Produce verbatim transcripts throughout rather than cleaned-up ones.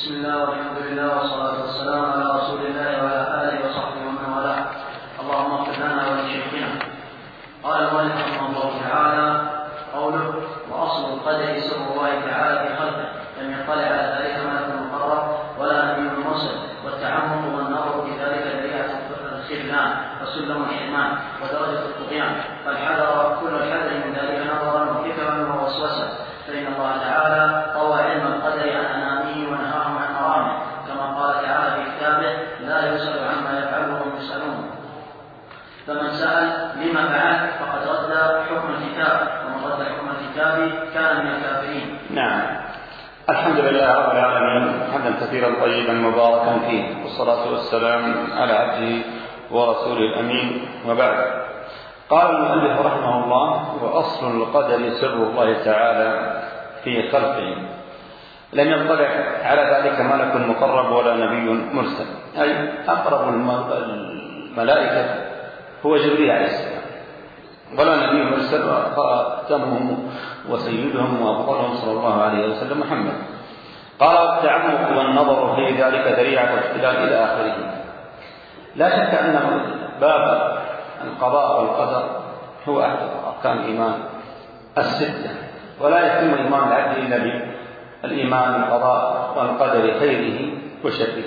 بسم الله والحمد لله والصلاة والسلام على رسول الله وعلى آله وصحبه ومن والاه. اللهم اغفر لنا ولشيخنا. قال المؤلف رحمه الله تعالى: قوله: وأصل القدر سر الله تعالى في خلقه، لم يطلع على ذلك ملك مقرب ولا نبي مرسل، والتعمق والنظر في ذلك ذريعة الخذلان وسلم الحرمان ودرجة الطغيان، فالحذر كل الحذر من ذلك نظرا وفكرا ووسوسة، فإن الله تعالى طوى علم القدر عن أنامه ونهاهم عن مرامه، كما قال تعالى في كتابه: لا يسأل عما يفعل وهم يسألون. فمن سأل لما فعل فقد رد حكم الكتاب، ومن رد حكم الكتاب كان من الكافرين. نعم. الحمد لله رب العالمين، حمدا كثيرا طيبا مباركا فيه، والصلاة والسلام على عبده ورسوله الأمين، وبعد. قال المؤلف رحمه الله: وأصل القدر سر الله تعالى في خلقه، لم يطلع على ذلك ملك مقرب ولا نبي مرسل، أي أقرب الملائكة هو جبريل عليه السلام، ولا نبي مرسل، وخاتمهم وسيدهم وأفضلهم صلى الله عليه وسلم محمد. قال: التعمق والنظر في ذلك ذريعة الاختلاف إلى آخره. لا شك أن باب القضاء والقدر هو أحد أركان الإيمان الستة، ولا يتم إيمان العبد إلا بالإيمان بالقضاء والقدر خيره وشره.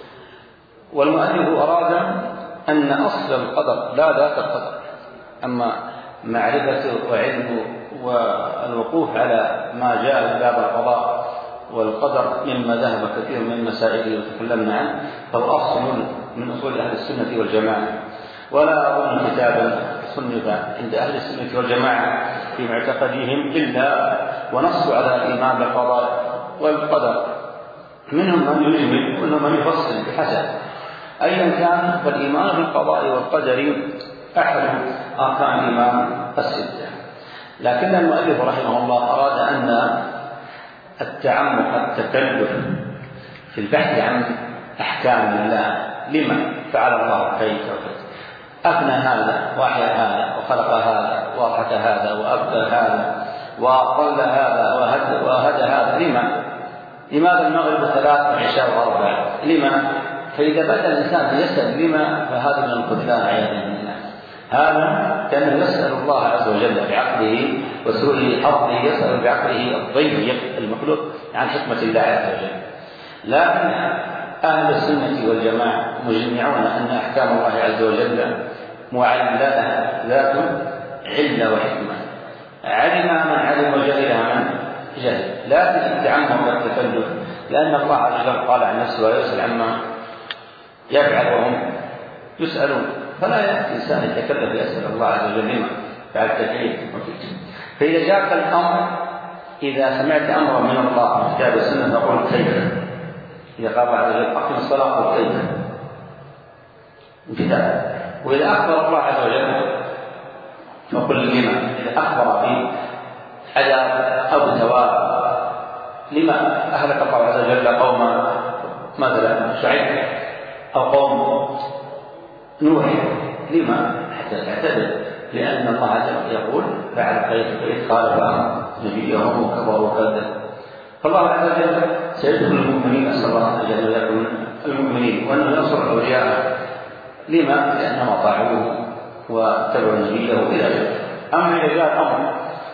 والمؤلف أراد أن أصل القدر لا ذات القدر، أما معرفة وعلم والوقوف على ما جاء في باب القضاء والقدر مما ذهب كثير من مسائله وتكلمنا عنه، فهو أصل من أصول أهل السنة والجماعة، ولا أظن كتابا صنف عند أهل السنة والجماعة في معتقدهم إلا ونصوا على الإيمان بالقضاء والقدر. منهم من يجمل ومنهم من يفصل بحسب. أيا كان، فالإيمان بالقضاء والقدر أحد أركان الإيمان الستة. لكن المؤلف رحمه الله أراد أن التعمق التكلف في البحث عن أحكام الله، لما فعل الله كيف وكيف، أفنى هذا وأحيا هذا وخلق هذا وأضحك هذا وأبدى هذا وضل هذا وهدى هذا، لما؟ لماذا المغرب ثلاث والعشاء وأربع؟ لما؟ فإذا بدأ الإنسان يسأل لما، فهذا من الخذلان عياذا بالله. هذا كان يسأل الله عز وجل بعقله وسوء حظه، يسأل بعقله الضيق المخلوق عن حكمة الله عز وجل. لكن أهل السنة والجماعة مجمعون أن أحكام الله عز وجل معللة ذات علة وحكمة، علم من علم وجهلها من جهل. لكن التعمق والتكلف، لأن الله عز وجل قال عن نفسه: ولا يسأل عما يفعل وهم يسألون. فلا يأتي إنسان يتكلف يسأل الله عز وجل لما فعل تكليف. فإذا جاءك الأمر، إذا سمعت أمرا من الله من كتاب السنة فقل كيف. إذا قال عز وجل: أقم الصلاة قل كيف كتاب. وإذا أخبر الله عز وجل فقل لما. إذا أخبر في عذاب أو ثواب، لما أهلك الله عز وجل قوم مثلا شعيب أو قوم نوح؟ لما؟ حتى تعتبر، لأن الله عز وجل يقول: فعل كيف كيف قال فأمر نبيهم وكفروا وكذب. فالله عز وجل سيدخل المؤمنين، أسأل الله عز وجل يكون المؤمنين، وأنه ينصر أولياءه. لما؟ لأنهم أطاعوه واتبعوا نبيه إلى ذلك. أما إذا جاء الأمر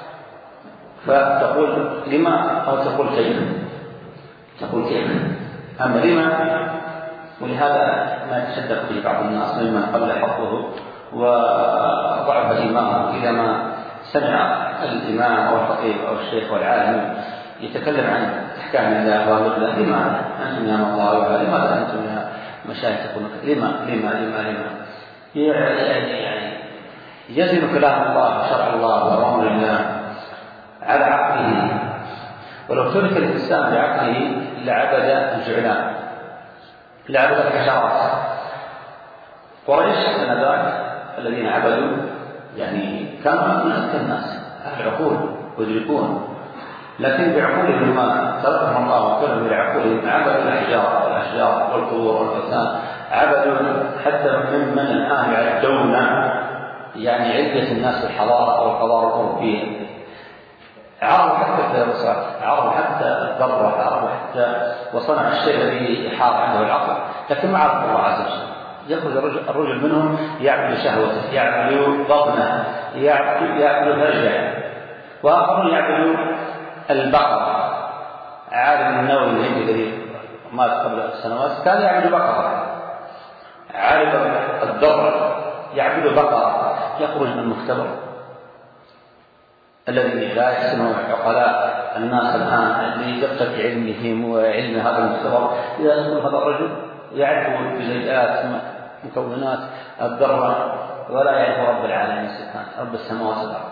فتقول لما، أو تقول كيف، تقول كيف. أما لما، ولهذا ما يتصدق به بعض الناس ممن قل حظه وضعف إيمانه إذا ما سمع الإمام أو الخطيب أو الشيخ والعالم يتكلم عن أحكام الله وأمر الله: لما أنتم يا الله، لماذا أنتم يا مشايخ تقولون لما لما لما لما يعني يزن كلام الله شرع الله وأمر الله على عقله. ولو ترك الإنسان بعقله لعبد الجعلان، لعبد الحشرات. قريش آنذاك الذين عبدوا يعني كانوا من أذكى الناس، أهل عقول ويدركون، لكن بعقولهم ما تركهم الله وكلهم بعقولهم عبدوا الأحجار والأشجار والقبور والأوثان، عبدوا حتى ممن الآن يعدون يعني عدة الناس في الحضارة أو الحضارة الأوروبية، عرض حتى عرض حتى الذرة، عرض حتى وصنع الشيء الذي يحار عنده العقل، لكن ما عرف الله عز وجل. يخرج الرجل منهم يعبد شهوته، يعبد بطنه، يعبد فرجه، وآخرون يعبد البقرة. عالم النووي الهندي الذي مات قبل سنوات كان يعبد بقرة. عالم الذر يعبد بقرة. يخرج من المختبر الذي لا يحسنه عقلاء الناس الآن لدقة علمهم وعلم هذا المختبر. إذا يقول هذا الرجل يعرف بجزئيات مكونات الذرة ولا يعرف رب العالمين سبحانه، رب السماوات والأرض.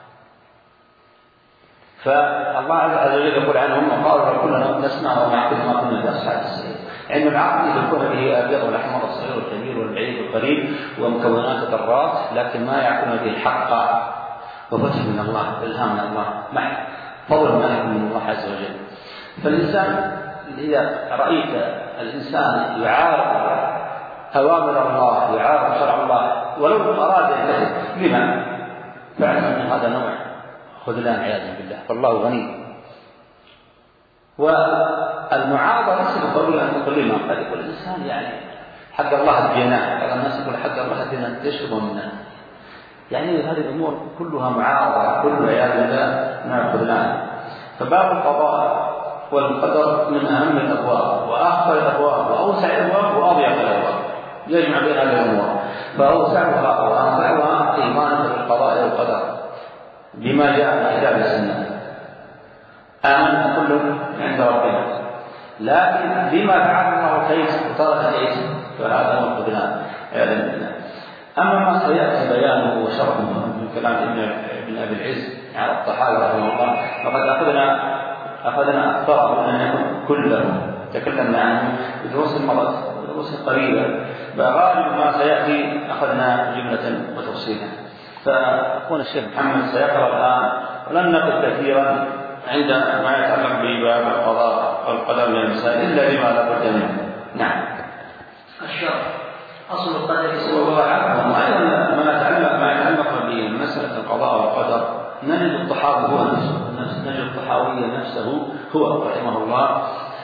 فالله عز وجل يقول عنهم وقالوا كلنا نسمع وما يحدث ما كنا بأصحاب السعير. علم العقل يكون به الأبيض والأحمر والصغير والكبير والبعيد والقريب ومكونات ذرات، لكن ما يعقلون به الحق وفتح من الله، إلهام من الله، محض فضل من الله عز وجل. فالإنسان إذا رأيت الإنسان يعارض أوامر الله، يعارض شرع الله ولو أراد ذلك لما فعلا أن هذا نوع خذلان عياذا بالله، فالله غني. والمعارضة ليست بالضرورة أن تقول لما قد يقول الإنسان يعني حق الله اديناه، بعض الناس يقول حق الله اديناه تشربه منه، يعني هذه الأمور كلها معارضة، كلها عياذا بالله نوع خذلان. فباب القضاء والقدر من أهم الأبواب وأخطر الأبواب وأوسع الأبواب وأضيق الأبواب، يجمع بين هذه الأمور. فأوسعها وأنفعها إيمانك بالقضاء والقدر بما جاء في كتاب السنة، آمن كل عند ربنا، لكن بما فعل الله كيس وترك كيس فهذا هو الخذلان عياذا بالله. أما ما سيأتي بيانه وشرحه من كلام ابن أبي العز على الطحاوي رحمه الله فقد أخذنا أخذنا أكثره أن يكون كله تكلمنا عنه بدروس مضت ودروس قريبة، فغالب ما سيأتي أخذنا جملة وتفصيلا. فأخونا الشيخ محمد سيقرأ الآن ولن نقل كثيرا عند ما يتعلق بباب القضاء والقدر من المسائل إلا لما لا بد منه. نعم. الشرع أصل القدر ما يتعلق ما يتعلق بمسألة القضاء والقدر نجد الطحاوي هو نفسه نجد الطحاوي نفسه هو رحمه الله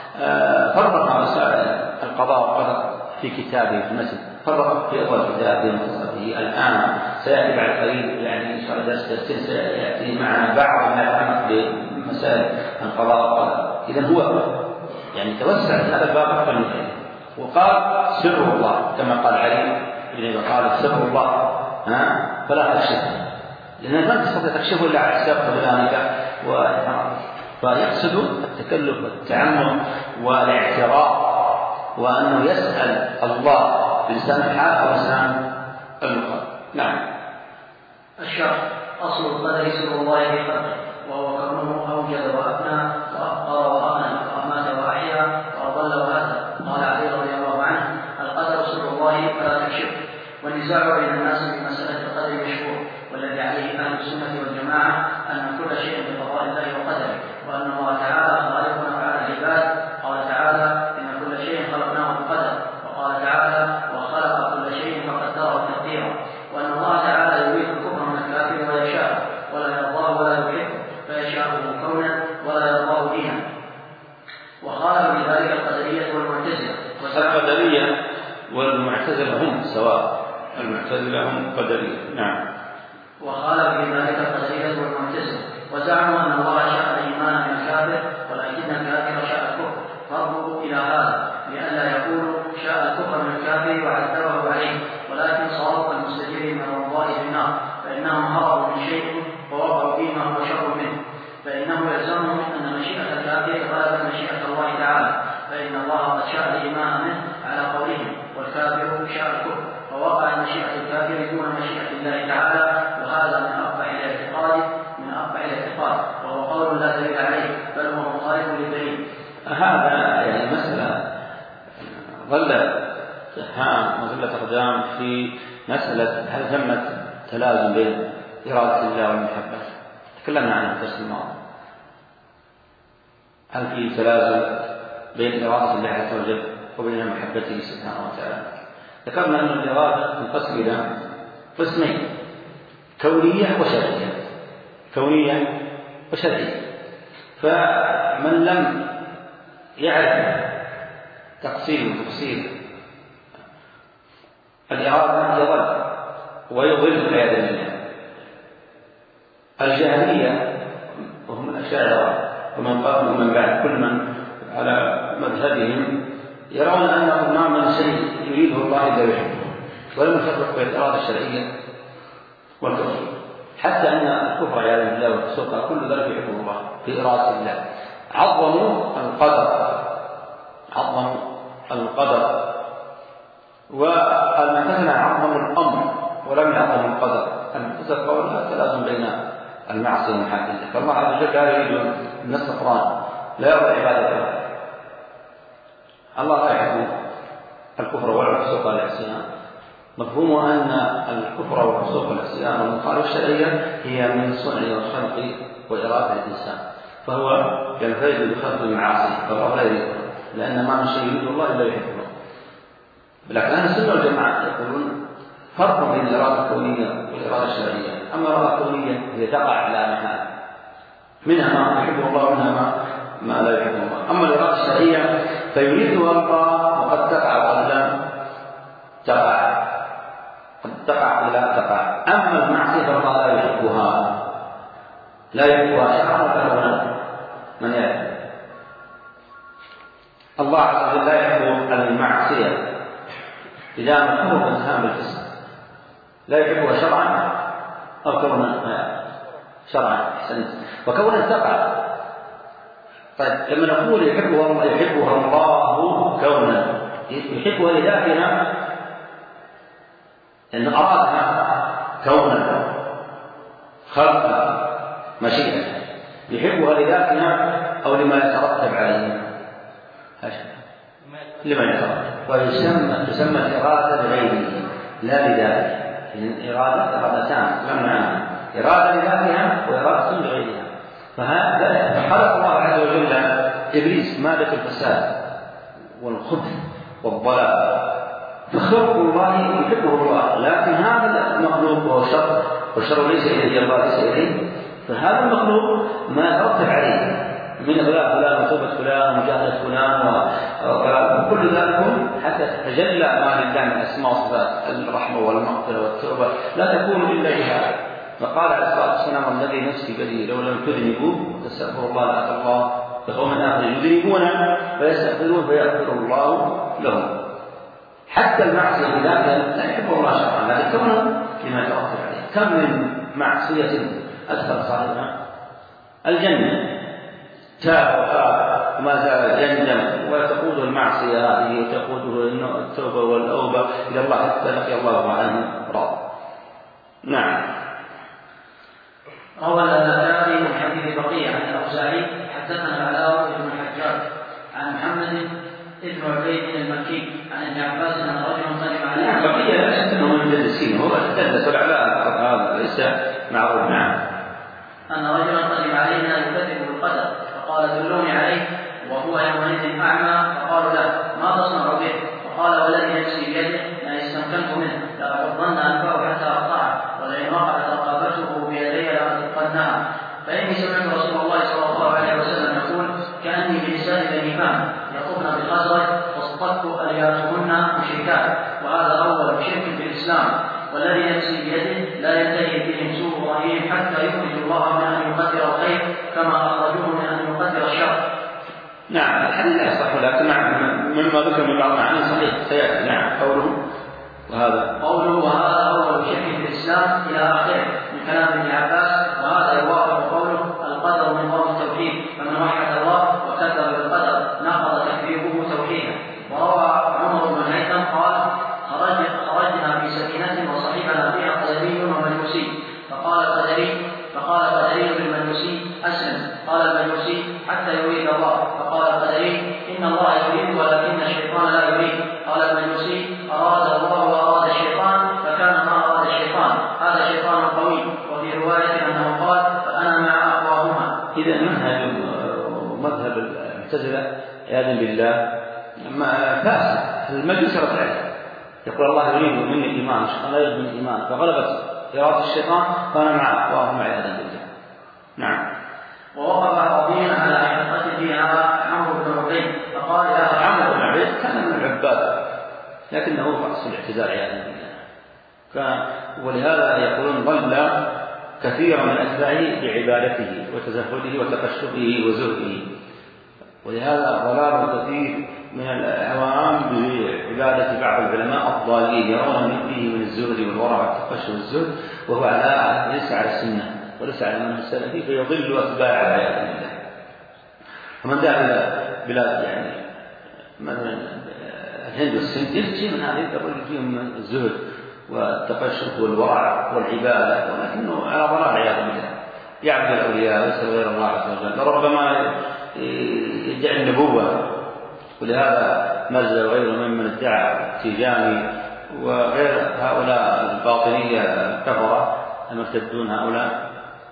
فرق مسائل القضاء والقدر في كتابه في المسجد، فرق في أول كتابه ومختصره. الآن سيأتي بعد قليل يعني إن شاء الله درس درسين سيأتي معنا بعض ما يتعلق بمسائل القضاء والقدر. إذا هو يعني توسع هذا الباب أكثر من ذلك، وقال سر الله كما قال علي إذا قال سر الله ها فلا تكشفه، لأنك ما تستطيع تكشفه إلا على حساب خذلانك وإحراجك. فيقصد التكلف والتعمق والاعتراف وأنه يسأل الله بلسان الحال أو لسان المقال. نعم. الشرع أصل القدر سر الله في خلقه، وهو كونه أوجد وأبنى وأبقى وأغنى وأمات وأحيا وأضل وهدى. قال علي رضي الله عنه القدر سر الله فلا تكشفه. والنزاع بين الناس في مسألة القدر مشهور، والذي عليه أهل السنة والجماعة أن كل شيء بقضاء الله وقدره، وأن الله تعالى خالقنا وعلى العباد. قال تعالى إن كل شيء خلقناه بقدر، وقال تعالى وخلق كل شيء فقدره تقديرا. وأن الله تعالى يريد الكفر من الكافر ويشاء ولا يرضاه ولا يحبه، فيشاءه كونا ولا يرضاه دينا. وقال بذلك القدرية والمعتزلة. القدرية والمعتزلة هم سواء، المعتزلة هم قدرية. نعم. وخالف بذلك القدرية والمعتزلة وزعموا أن الله شاء الإيمان من الكافر ولكن الكافر شاء الكفر، فرضوا إلى هذا لئلا يقولوا شاء الكفر من الكافر وعذبه عليه، ولكن صاروا المستجير من الله في النار، فإنهم هربوا من شيء ووقعوا فيما هو شر منه. فإنه يلزمهم أن مشيئة الكافر غلبت مشيئة الله تعالى، فإن الله قد شاء الإيمان منه على قولهم والكافر شاء الكفر، فوقع مشيئة الكافر دون مشيئة الله تعالى، وهذا من أقبح الاعتقاد من أقبح الاعتقاد، وهو قول لا دليل عليه بل هو مخالف للدليل. هذا يعني مسألة ظلت تهام وظلت أقدام في مسألة هل ثمة تلازم بين إرادة الله والمحبة. تكلمنا عنها في الدرس الماضي، هل في تلازم بين إرادة الله عز وجل وبين محبته سبحانه وتعالى. ذكرنا أن الإرادة تنقسم إلى قسمين، كونية وشرعية. كونية وشرعية. فمن لم يعرف تقسيم وتفسير الإرادة يضل ويضل عياذا بالله. الجاهلية وهم الأشاعرة ومن قبل ومن بعد كل من على مذهبهم يرون أنه ما من شيء يريده الله إلا يحبه، ولم يفرق بين الإرادة الشرعية والكفر، حتى أن الكفر عياذا بالله والفسوق كل ذلك يحبه الله في إرادة الله. عظموا القدر عظموا القدر والمعتزلة عظموا الأمر ولم يعظموا القدر. المعتزلة قالوا لا تلازم بين المعصية والمحال الله، فالله عز وجل لا يريد من السفران، لا يرضى عبادته. الله لا يحب الكفر والفسوق والعصيان. مفهوم أن الكفر والفسوق والعصيان والمخالفة الشرعية هي من صنع والخلق وإرادة الإنسان، فهو ينفرد بخلق المعاصي فالله لا يريده، لأن ما من شيء يريد الله إلا يحبه. لكن أهل السنة والجماعة يقولون فرق بين الإرادة الكونية والإرادة الشرعية. أما الإرادة الكونية هي تقع على محال، منها ما يحبه الله ومنها ما, ما لا يحبه الله. أما الإرادة الشرعية فيريدها الله وقد تقع وقد لا تقع، قد تقع ولا تقع. أما المعصية فالله لا يحبها، لا يحبها شرعا ولا من يعرف. الله عز وجل لا يحب المعصية إذا مكروه انتهى بالفسق، لا يحبها شرعا أو كونها شرعا. أحسنت. وكونها تقع. طيب لما نقول يحبها الله يحبها الله كونا، يحبها لذاتها إن أرادها كونا خلقا مشيئة، يحبها لذاتها أو لما يترتب عليها لما يترتب، ويسمى تسمى الإرادة لغيره لا لذاته. الإرادة إرادتان جمعان، إرادة لذاتها وإرادة لغيرها. فهذا خلق الله عز وجل إبليس مادة الفساد والخبث والضلال، فخلق الله يحبه الله، لكن هذا المخلوق وهو شر، والشر ليس إليه الله ليس إليه، فهذا المخلوق ما يترتب عليه من إغلاق فلان وتوبة فلان ومجاهدة فلان وكل ذلك حتى تتجلى ما لله من أسماء وصفات الرحمة والمغفرة والتوبة لا تكون إلا بها. فقال عليه الصلاة والسلام الذي نفسي بيده لو لم تذنبوا تستغفر الله لأتى الله بقوم آخر يذنبون فيستغفرون فيغفر الله لهم. حتى المعصية بذاتها لا يحبه الله شرعا، لكن كونه لما يترتب عليه. كم من معصية أدخل صاحبها الجنة تاب وآب وما زال يندم وتقوده المعصية هذه وتقوده التوبة والأوبة إلى الله حتى لقي الله عنه راض. نعم. روى الألباني من حديث بقية عن الأوزاعي حدثنا العلاء بن الحجاج عن محمد بن عبيد المكي عن ابن عباس أن رجلا قدم عليه. بقية ليست أنه من المدلسين، هو تدلس العلاء هذا ليس معروف. نعم. أن رجلا قدم علينا يكذب بالقدر فقال دلوني عليه وهو يومئذ أعمى، فقالوا له ما تصنع به؟ فقال والذي نفسي بيده لا استمكنت منه لأعضن أنفه حتى أقطعه، ولئن وقعت رقبته بيدي لأعتقنها. فإني سمعت رسول الله صلى الله عليه وسلم يقول كأني بنساء بني فهم يقومن بالخزرج فاصطدت ألياتهن مشركات، وهذا أول شرك في الإسلام. والذي نفسي بيده لا ينتهي بهم سوء رأيهم حتى يخرج الله من أن يقدر الخير كما أخرجوه من أن يقدر الشر. نعم. الحديث لا يصح، لكن مما ذكر من بعض المعاني صحيح سيأتي. نعم. قوله وهذا قوله وهذا أول شرك في الإسلام إلى آخره من كلام ابن عباس، وهذا يوافق قوله القدر من قول التوحيد، فمن وحد الله وكذب بالقدر نقض تكذيبه توحيدا. وروى عمر بن الهيثم قال خرج خرجنا في سفينة وصحبنا فيها قدري ومجوسي، فقال قدري فقال قدري للمجوسي أسلم، قال المجوسي حتى يريد الله، فقال قدري إن الله يريد ولكن الشيطان لا يريد، قال المجوسي أراد الله وأراد الشيطان فكان ما أراد الشيطان، هذا شيطان قوي. وفي رواية أنه قال فأنا مع أقواهما. إذا منهج مذهب المعتزلة عياذا بالله ما فاسد. المجوس رد عليه يقول الله يريد مني الإيمان الشيطان لا يريد مني الإيمان، فغلبت إرادة الشيطان فأنا مع أقواهما عياذا بالله. نعم. والاعتزال عياذا بالله. ولهذا يقولون ضل كثيرا من أتباعه بعبادته وتزهده وتقشفه وزهده، ولهذا ضلال كثير من العوام بعبادة بعض العلماء الضالين يرون من فيه من الزهد والورع والتقشف والزهد وهو على ليس على السنة وليس على المنهج السلفي، فيضل أتباعه عياذا بالله. ومن ذهب إلى بلاد يعني مثلا الهند والسند يجي من هذه الدول فيهم الزهد والتقشف والورع والعبادة، ولكنه على ضلال عياذا بالله، يعبد الأولياء ويسأل غير الله عز وجل، لربما يدعي النبوة. ولهذا نزل غير ممن ادعى تيجاني وغير هؤلاء الباطنية الكفرة المرتدون هؤلاء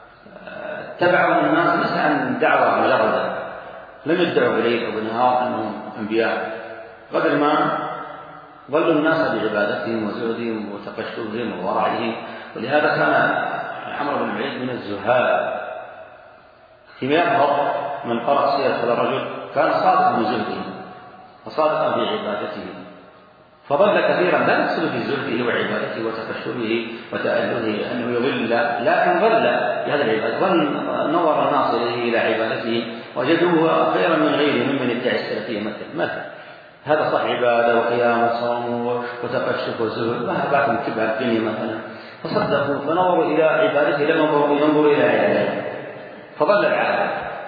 تبعوا الناس ليس عن دعوة مجردة، لم يدعوا إليه أو بنهار أنهم أنبياء، قدر ما ظلوا الناس بعبادتهم وزهدهم وتقشفهم وورعهم. ولهذا كان عمرو بن عبيد من الزهاد فيما يظهر من قرأ سيرة هذا الرجل، كان صادقا في زهده وصادقا في عبادته، فضل كثيرا لا يقصد في زهده وعبادته وتقشفه وتألهه أنه يضل، لكن ضل بهذا العبادة، ونظر الناس إليه إلى عبادته وجدوه خيرا من غيره ممن يدعي السلفية مثل مثل هذا صح عبادة وقيام وصوم وتقشف وزهد، ما هبات تبع الدنيا مثلا، فصدقوا فنظروا إلى عبادته لما ينظروا إلى عبادته فضل العالم.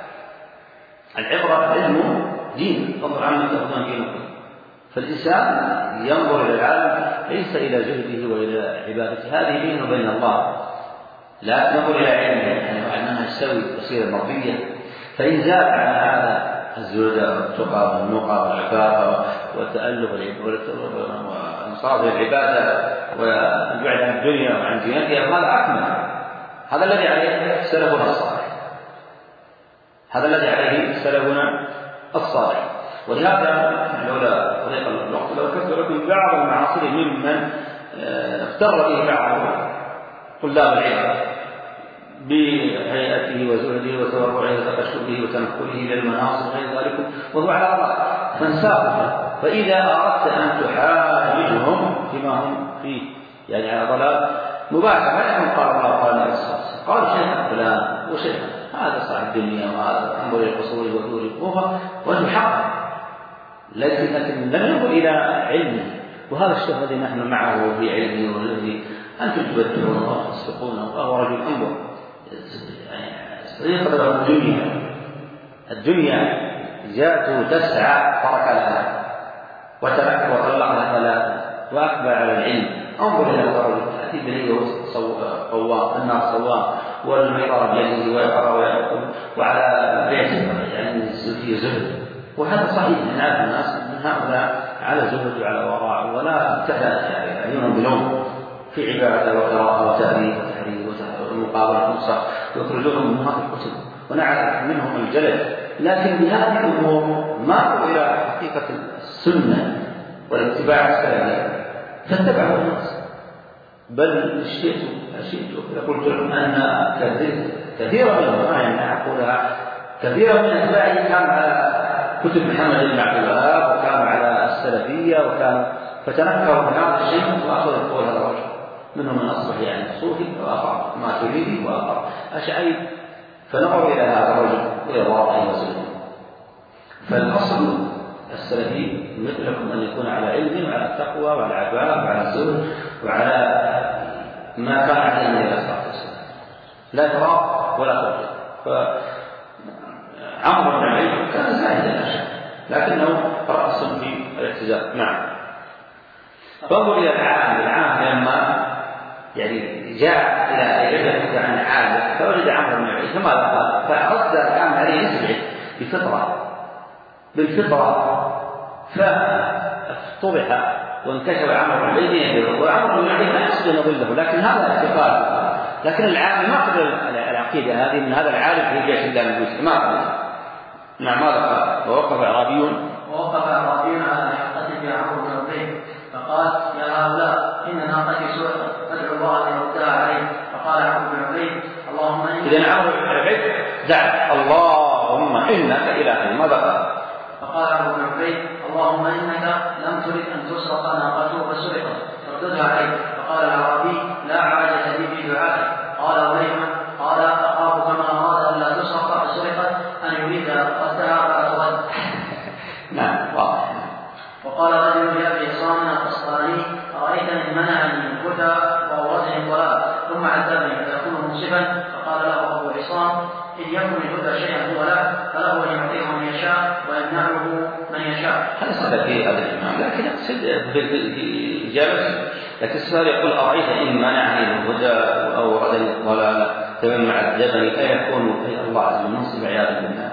العبرة علم دين فضل عنه تأخذون دينكم، فالإنسان ينظر إلى العالم ليس إلى جهده وإلى عبادته، هذه بينه وبين الله، لا تنظر إلى علمه يعني أنها تسوي وسيلة مرضية. فإن زاد عن هذا الزهد والتقى والنقى والعفاف والتألف وانصراف العبادة والبعد عن الدنيا وعن زينتها، هذا أكمل، هذا الذي عليه سلفنا الصالح، هذا الذي عليه سلفنا الصالح. ولهذا لولا طريق الوقت لو ذكرت لكم بعض المعاصر ممن اغتر به بعض طلاب العلم بهيئته وزهده وتورعه وتقشفه وتنقله الى المناصب وغير ذلك، وهو على الله فانساقه. فاذا اردت ان تحاججهم فيما هم فيه يعني على ضلال مباشره، لانهم قال الله قال النبي صلى الله عليه وسلم قال شيخ فلان وشيخ هذا صاحب الدنيا وهذا انظر الى القصور ودور الكوفه وجه حق، لكن لم ينظر الى علمه. وهذا الشيخ الذي نحن معه في علمه والذي انتم تبدعونه وتصدقونه وهو رجل انظر طريقة الدنيا، الدنيا جاءته تسعى ترك لها وترك وطلق لها ثلاثة وأقبل على العلم. انظر إلى الرجل تأتي به قوام الناس صوام والميطر بيده ويقرأ ويأكل وعلى بيته يعني في زهد، وهذا صحيح من عاد الناس من هؤلاء على زهد وعلى وراء ولا تحت عيونهم بنوم في عبادة وقراءة وتأليف وتحرير ومقابلة ونصح يخرجونهم من هذه الكتب ونعرف منهم الجلد، لكن بهذه الأمور ما إلى حقيقة السنة والاتباع السلفي فاتبعوا الناس. بل شئت شئت قلت لكم أن كثيرا منهم ما يعني أقولها كثيرا من أتباعي كان على كتب محمد بن عبد الوهاب وكان على السلفية وكان فتنكروا من هذا الشيء وأخذوا القول هذا الرجل، منهم من أصبح يعني صوفي وآخر ماتريدي وآخر أشعري، فنظروا إلى هذا الرجل وإلى واقعه وسلوكه. فالأصل السلفي مثلكم أن يكون على علم وعلى التقوى وعلى عفاف وعلى الزهد وعلى ما كان عليه النبي صلى الله عليه وسلم، لا تراق ولا ترجع. فعمرو بن عبيد كان زاهدا لا شك، لكنه رأس في الاعتزال. نعم. فانظر إلى العالم، العالم لما يعني جاء إلى يبحث عن عالم فوجد عمرو بن عبيد فماذا قال؟ فأرد العالم عليه يسبح بفطرة بالفطرة فافتضح وانكشف عمرو بن عبيد، وعمرو بن عبيد لا يقصد ان يضله، لكن هذا اعتقاد. لكن العالم ما قبل العقيده هذه من هذا العالم في جيش الله المسلم ما قبل. نعم. ماذا قال؟ ووقف اعرابي ووقف اعرابي على حقته في عمرو بن عبيد فقال يا هؤلاء ان ناقتي سرقت فادعوا الله ان يردها عليه. فقال عمرو بن عبيد اللهم انك اذا عمرو بن عبيد دعا اللهم انك اله. ماذا قال؟ فقال عمرو بن عبيد اللهم انك لم ترد ان تسرق ناقته فسرقت رددها عليه. فقال الأعرابي: لا حاجة لي في دعائه. قال: ولم؟ قال: أخاف كما أراد ألا تسرق فسرقت أن يريد ردها فأترد. نعم واضح. وقال رجل لأبي عصام القسطلاني: أرأيت إن منعني من الهدى وأورثني الضلال ثم عذبني فيكون منصفا؟ فقال له أبو عصام: إن يكن الهدى شيئا هو له فله أن يعطيه من يشاء ويمنعه من يشاء. هذا سبب في هذا الإمام، لكن أقصد في إجابته. لكن السؤال يقول: أرأيت إن منعني من الهدى أو أورثني الضلال ثم عذبني فيكون الله عز وجل منصف عياذا بالله.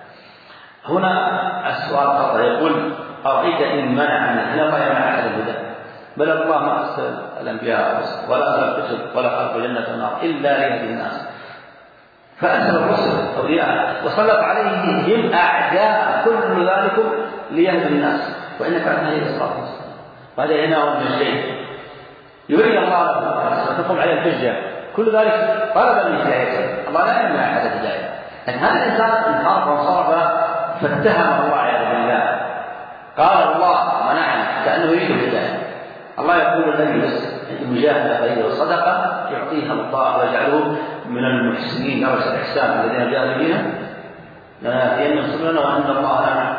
هنا السؤال خطأ، يقول: أرأيت إن منعني، هل الله يمنع على الهدى؟ بل الله ما أرسل الأنبياء ولا أرسل الكتب ولا خلق الجنة والنار إلا ليهدي الناس، فأرسل الرسل أولياء وسلط عليهم أعداء كل ذلك ليهدي الناس، وإنك على هذه الصراط المستقيم. وهذا ينام من الشيء يريد الله وتقوم عليه الحجة، كل ذلك طلبا من هدايته. الله لا يمنع أحد الهداية، لأن هذا الإنسان انحرف وانصرف فاتهم الله عز وجل، قال الله منعني كأنه يريد الهداية. الله يقول: الذي بس المجاهدة غير الصدقة يعطيها الله ويجعله من المحسنين درجة الإحسان الذين جاهدوا بها لنهدينهم سبلنا وأن الله لنا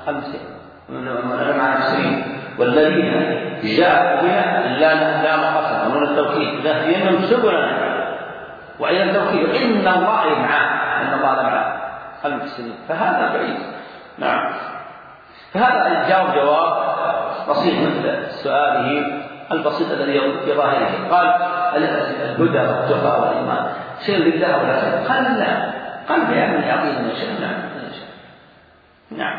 مع المحسنين، والذين جاهدوا بها لا لا مقصد ونون التوكيد لنهدينهم سبلنا وإلى التوكيد إن الله معه، إن الله مع المحسنين. فهذا بعيد. نعم. فهذا جاوب جواب بسيط مثل سؤاله البسيط الذي يظاهره. قال: الهدى والتقى والإيمان شيء لله ولا شيء؟ قال: لا. قال: بيعمل يعطيه من شيء. نعم. نعم.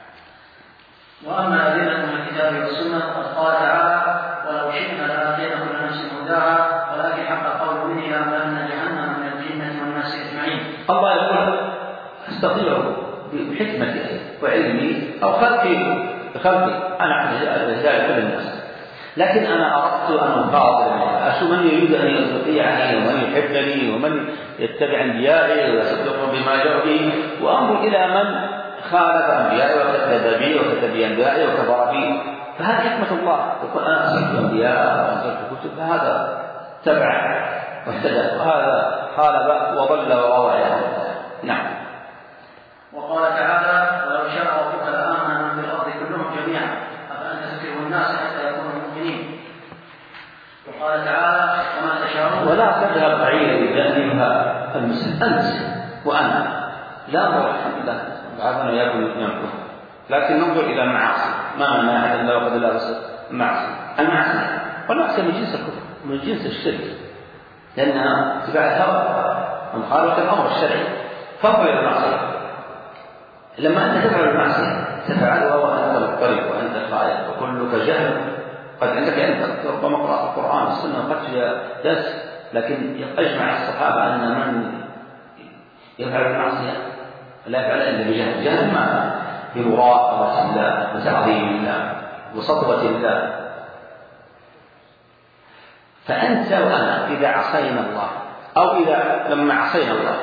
وأما أدلة من الكتاب والسنة قد قال تعالى: ولو شئنا لآتينا كل نفس هداها ولكن حق قول مني لأملأن جهنم من الجنة والناس أجمعين. الله يقول: استطيع بحكمتي وعلمي أو خلقي بخلقي أنا أعمل ذلك كل الناس، لكن أنا أردت أن أخاطب أشوف من يريد أن يستطيعني ومن يحبني ومن يتبع أنبيائي ويصدق بما جاء به، وأنظر إلى من خالف أنبيائي وكذب بي وكذب بأنبيائي وكفر بي. فهذه حكمة الله، يقول: أنا أصدق أنبياء وأنزلت كتب، فهذا تبع واهتدى، وهذا خالف وضل ووضع. نعم. وقال تعالى: ولو شاء ربك لآمن من في الأرض كلهم جميعا أفأنت تكره الناس حتى يكونوا مؤمنين. وقال تعالى: وما تشاءون ولا تذهب بعيدا بأنها المسلم أنت وأنا لا نرى الحمد لله بعضنا يأكل ينكر، لكن ننظر إلى المعاصي. ما من أحد إلا وقد لابس المعصية. المعصية والمعصية من جنس الكفر، من جنس الشرك، لأنها اتباع الهوى ومخالفة الأمر الشرعي. فضل المعصية لما أنت تفعل المعصية تفعلها وأنت مضطرب وأنت خائف وكلك جهل. قد عندك أنت ربما قرأت القرآن والسنة وقد درس، لكن أجمع الصحابة أن من يفعل المعصية لا يفعل إلا بجهل. جهل ما بمراقبة الله وتعظيم الله وسطوة الله. فأنت وأنا إذا عصينا الله أو إذا لما عصينا الله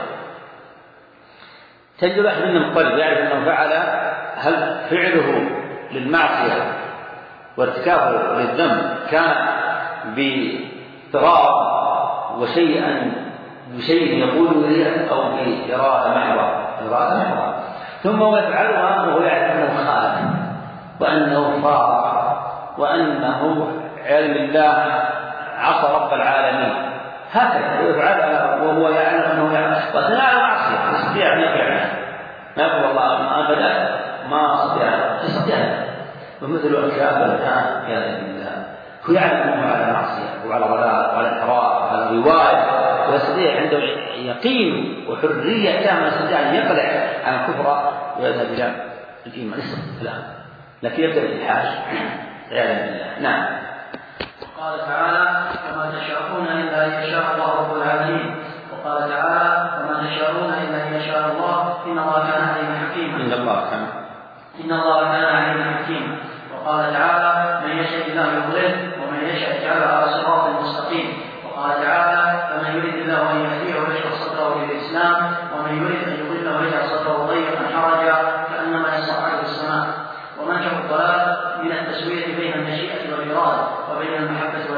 تجد واحد منا مضطرب يعرف أنه فعل، هل فعله للمعصية وارتكابه للذنب كان باضطرار وشيئا بشيء يقول إليه أو بإرادة محضة إرادة محضة، ثم هو يفعلها وهو يعرف أنه خالف وأنه فاضل وأنه علم الله عصى رب العالمين، هكذا يفعلها وهو يعلم أنه يعلم وأثناء المعصية يستطيع أن يفعلها. ما يقول والله ما بدأ ما أستطيع يستطيع. ومثل الكافر الآن يا الله هو يعلم أنه على معصية وعلى ضلال وعلى انحراف وعلى رواية، ويستطيع عنده يقين وحرية تامة يستطيع أن يقلع عن الكفر ويذهب إلى الإيمان الآن، لكن يبدأ بالإلحاد عياذا بالله. نعم. وقال تعالى: وما تشاءون إلا أن يشاء الله رب العالمين. وقال تعالى: وما تشاءون إلا أن يشاء الله إن الله كان عليما حكيما. إن الله كان إن الله كان عليما حكيما. وقال تعالى: من يشاء الله يضلل ومن يشاء يجعله على صراط مستقيم. وقال تعالى: فمن يريد الله أن يهديه ويشرح صدره للإسلام ومن يريد أن يضله ويجعل صدره ضيقا حرجا كأنما يصعد في السماء. ومنشأ الضلال من التسوية بين المشيئة والإرادة وبين المحبة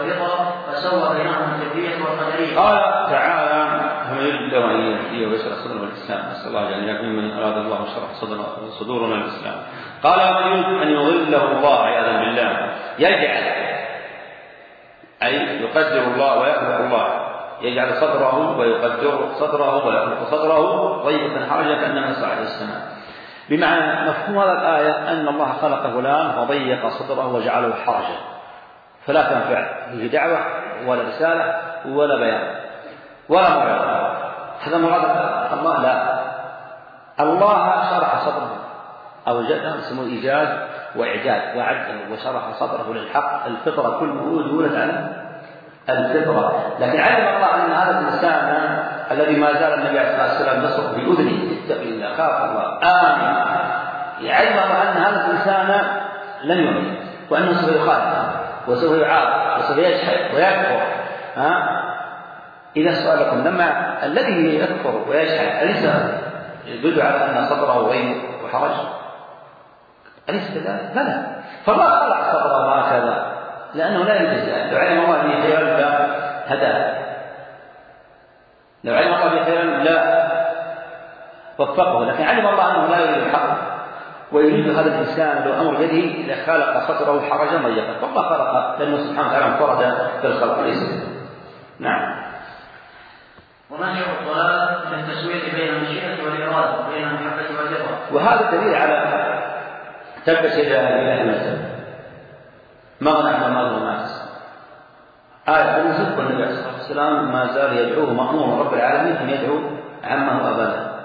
والفطرة فسوى بينهما الجبرية والقدرية. قال تعالى: فمن يرد له أن يهديه ويشرح صدره الإسلام. نسأل الله أن يكون من أراد الله شرح صدورنا الإسلام. قال: ومن يريد أن يضله الله عياذا بالله يجعل، أي يقدر الله ويخلق الله، يجعل صدره ويقدر صدره ويخلق صدره ضيقا حرجا كأنما يصعد السماء. بمعنى مفهوم هذه الآية أن الله خلق فلان فضيق صدره وجعله حرجا فلا تنفع فيه دعوة ولا رسالة ولا بيان ولا موعظة. هذا مراد الله؟ لا، الله شرح صدره أو جده اسمه إيجاز وإعجاز، وعده وشرح صدره للحق. الفطرة كل مولود يولد على الفطرة، لكن علم الله أن هذا الإنسان الذي ما زال النبي عليه الصلاة والسلام يصرخ بأذنه: اتق الله، خاف الله، آمن. علم الله أن هذا الإنسان لن يؤمن، وأنه سوف يخالف وسوف يعارض وسوف يجحد ويكفر. ها؟ إذا سؤالكم لما الذي يكفر ويجحد أليس يدل على أن صدره ضيق وحرج؟ أليس كذلك؟ بلى. فما خلق صدره هكذا لأنه لا يجزى. لو علم الله به خيرا لا هداه، لو علم الله به خيرا لا وفقه، لكن علم الله أنه لا يريد الحق ويريد هذا الإنسان لو أمر يده لخلق صدره حرجا ضيقا. فالله خلق لأنه سبحانه وتعالى انفرد بالخلق ليس. نعم. ومنع الضلال من التسوية بين المشيئة والإرادة وبين المحبة والرضا. وهذا دليل على تبت يدا إله المسلم ما غنى ما له ما كسب. آية بالنسبة للنبي عليه الصلاة والسلام ما زال يدعوه مأمور رب العالمين أن يدعو عمه أبدا،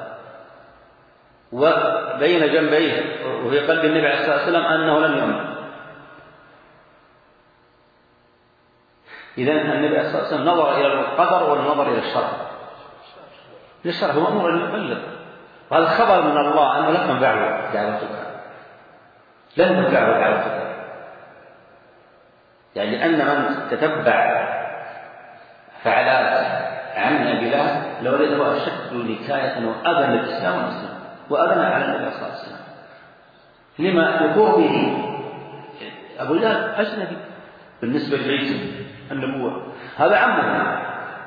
وبين جنبيه وفي قلب النبي عليه الصلاة والسلام أنه لم يؤمن. إذن النبي عليه الصلاة والسلام نظر إلى القدر والنظر إلى الشرع. للشرع هو مأمور أن يبلغ، وهذا خبر من الله أنه لن تنفعه دعوتك، لن تنفعه دعوتك، يعني لأن من تتبع فعلات عم أبي لهب لوجده أشد نكاية وأذى للإسلام والمسلمين وأذى على النبي صلى الله عليه وسلم. لما يقول به أبو لهب أجنبي بالنسبة لعيسى النبوة، هذا عمه.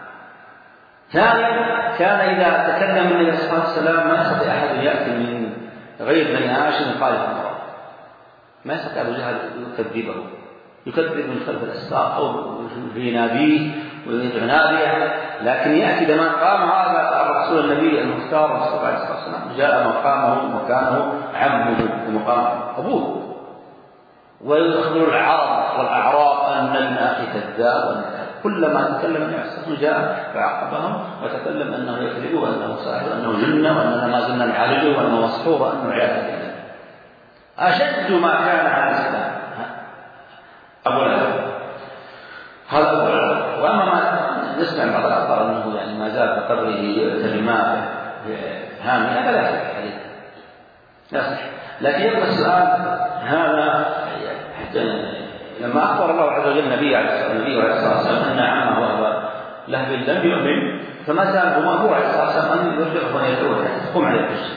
ثانيا كان إذا تكلم النبي صلى الله عليه وسلم ما يستطيع أحد يأتي من غير بني هاشم يخالف أمره، ما يستطيع أبو جهل يكذبه، يكذب من خلف الأسباب أو في نابيه ويدعو نابيه. لكن يأتي لما قام هذا الرسول النبي المختار صلى الله عليه وسلم جاء مقامه مكانه عمه ومقامه أبوه، ويخبر العرب والأعراب أن ابن أخي كذاب. كلما تكلم النبي صلى الله عليه وسلم جاء فعاقبهم وتكلم أنه يكذب وأنه ساحر وأنه جنة وأننا ما زلنا نعالجه وأنه مسحور وأنه عياذ بالله. أشد ما كان على الإسلام أبو لهب، هذا أبو لهب. وأما ما نسمع بعض الأخبار أنه يعني ما زال في قبره يترمى هامي، هذا لا يصح الحديث، لا يصح. لكن يبقى السؤال هذا حتى لما أخبر الله عز وجل النبي عليه الصلاة والسلام أن عمه أبا لهب لم يؤمن، فما سأله ما هو عليه الصلاة والسلام أن يرجعه ويدعوه حتى تقوم عليه الحجة،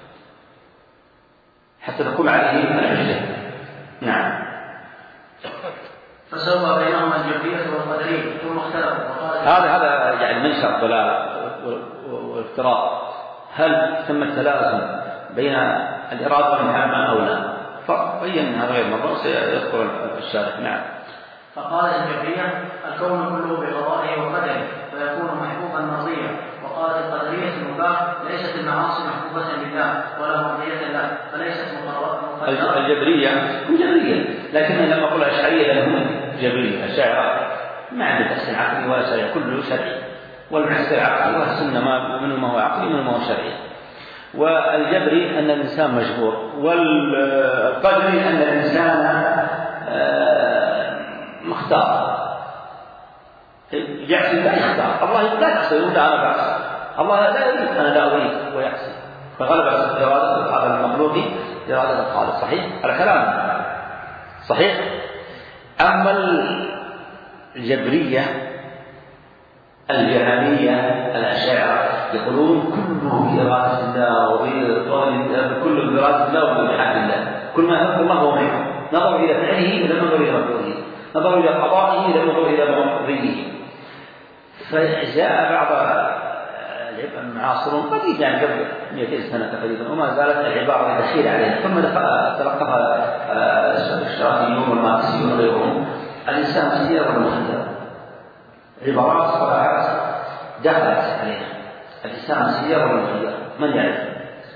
حتى تقوم عليه الحجة. نعم. فسوى بينهما الجبرية والقدرية ثم اختلفوا. هذا هذا يعني منشأ الضلال والافتراء. هل تم التلازم بين الإرادة والمحبة أو لا؟ فبين هذا غير مرة سيذكر الشارح. نعم. فقال الجبرية: الكون كله بقضائه وقدره فيكون محبوبا مرضيا. وقالت القدرية: المباح ليست المعاصي محبوبة لله ولا مرضية له فليست مقدرة. الجبرية جبرية، لكن لما قل أشعرية لهم جبرية الشاعر ما عنده تحسين عقلي ولا شرعي، كله شرعي، والمحسن عقلي والسنة ما منه ما هو عقلي منه ما هو شرعي. والجبري أن الإنسان مجبور، والقدري أن الإنسان مختار. يعصي لا يختار، الله لا تعصي يقول أنا بعصي، الله لا يريد أنا لا أريد ويعصي، فغلب إرادة هذا المخلوق إرادة الخالق. صحيح على كلام صحيح. أما الجبرية الجهمية الأشاعرة يقولون كله بإرادة الله وكله بإرادة الله وبحق الله، كل ما يحب الله هو منه، نظر إلى فعله ولم ينظر إلى مفعوله. نظروا إلى قضائه لم ينظروا إلى مقضيه. فجاء بعض المعاصرون قديم يعني قبل مئتين سنة تقريبا وما زالت العبارة دخيلة عليها، ثم تلقفها الاشتراكيون والماركسيون وغيرهم. الإنسان مسير ولا مخير؟ عبارات صراحات دخلت عليها. الإنسان مسير ولا مخير؟ من يعرف؟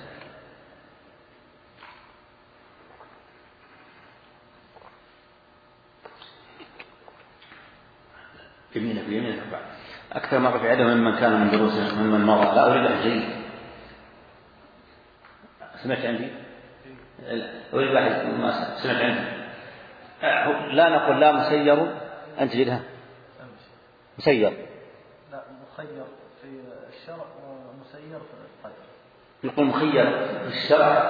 يمينك بيمينك بعد أكثر ما رفع يده ممن كان من دروسه ممن مضى. لا أريد أن جيد. سمعت عندي؟ أريد واحد ما سمعت عندي. لا نقول لا مسير. أنت جدها مسير. لا مخير في الشرع ومسير في القدر. نقول مخير في الشرع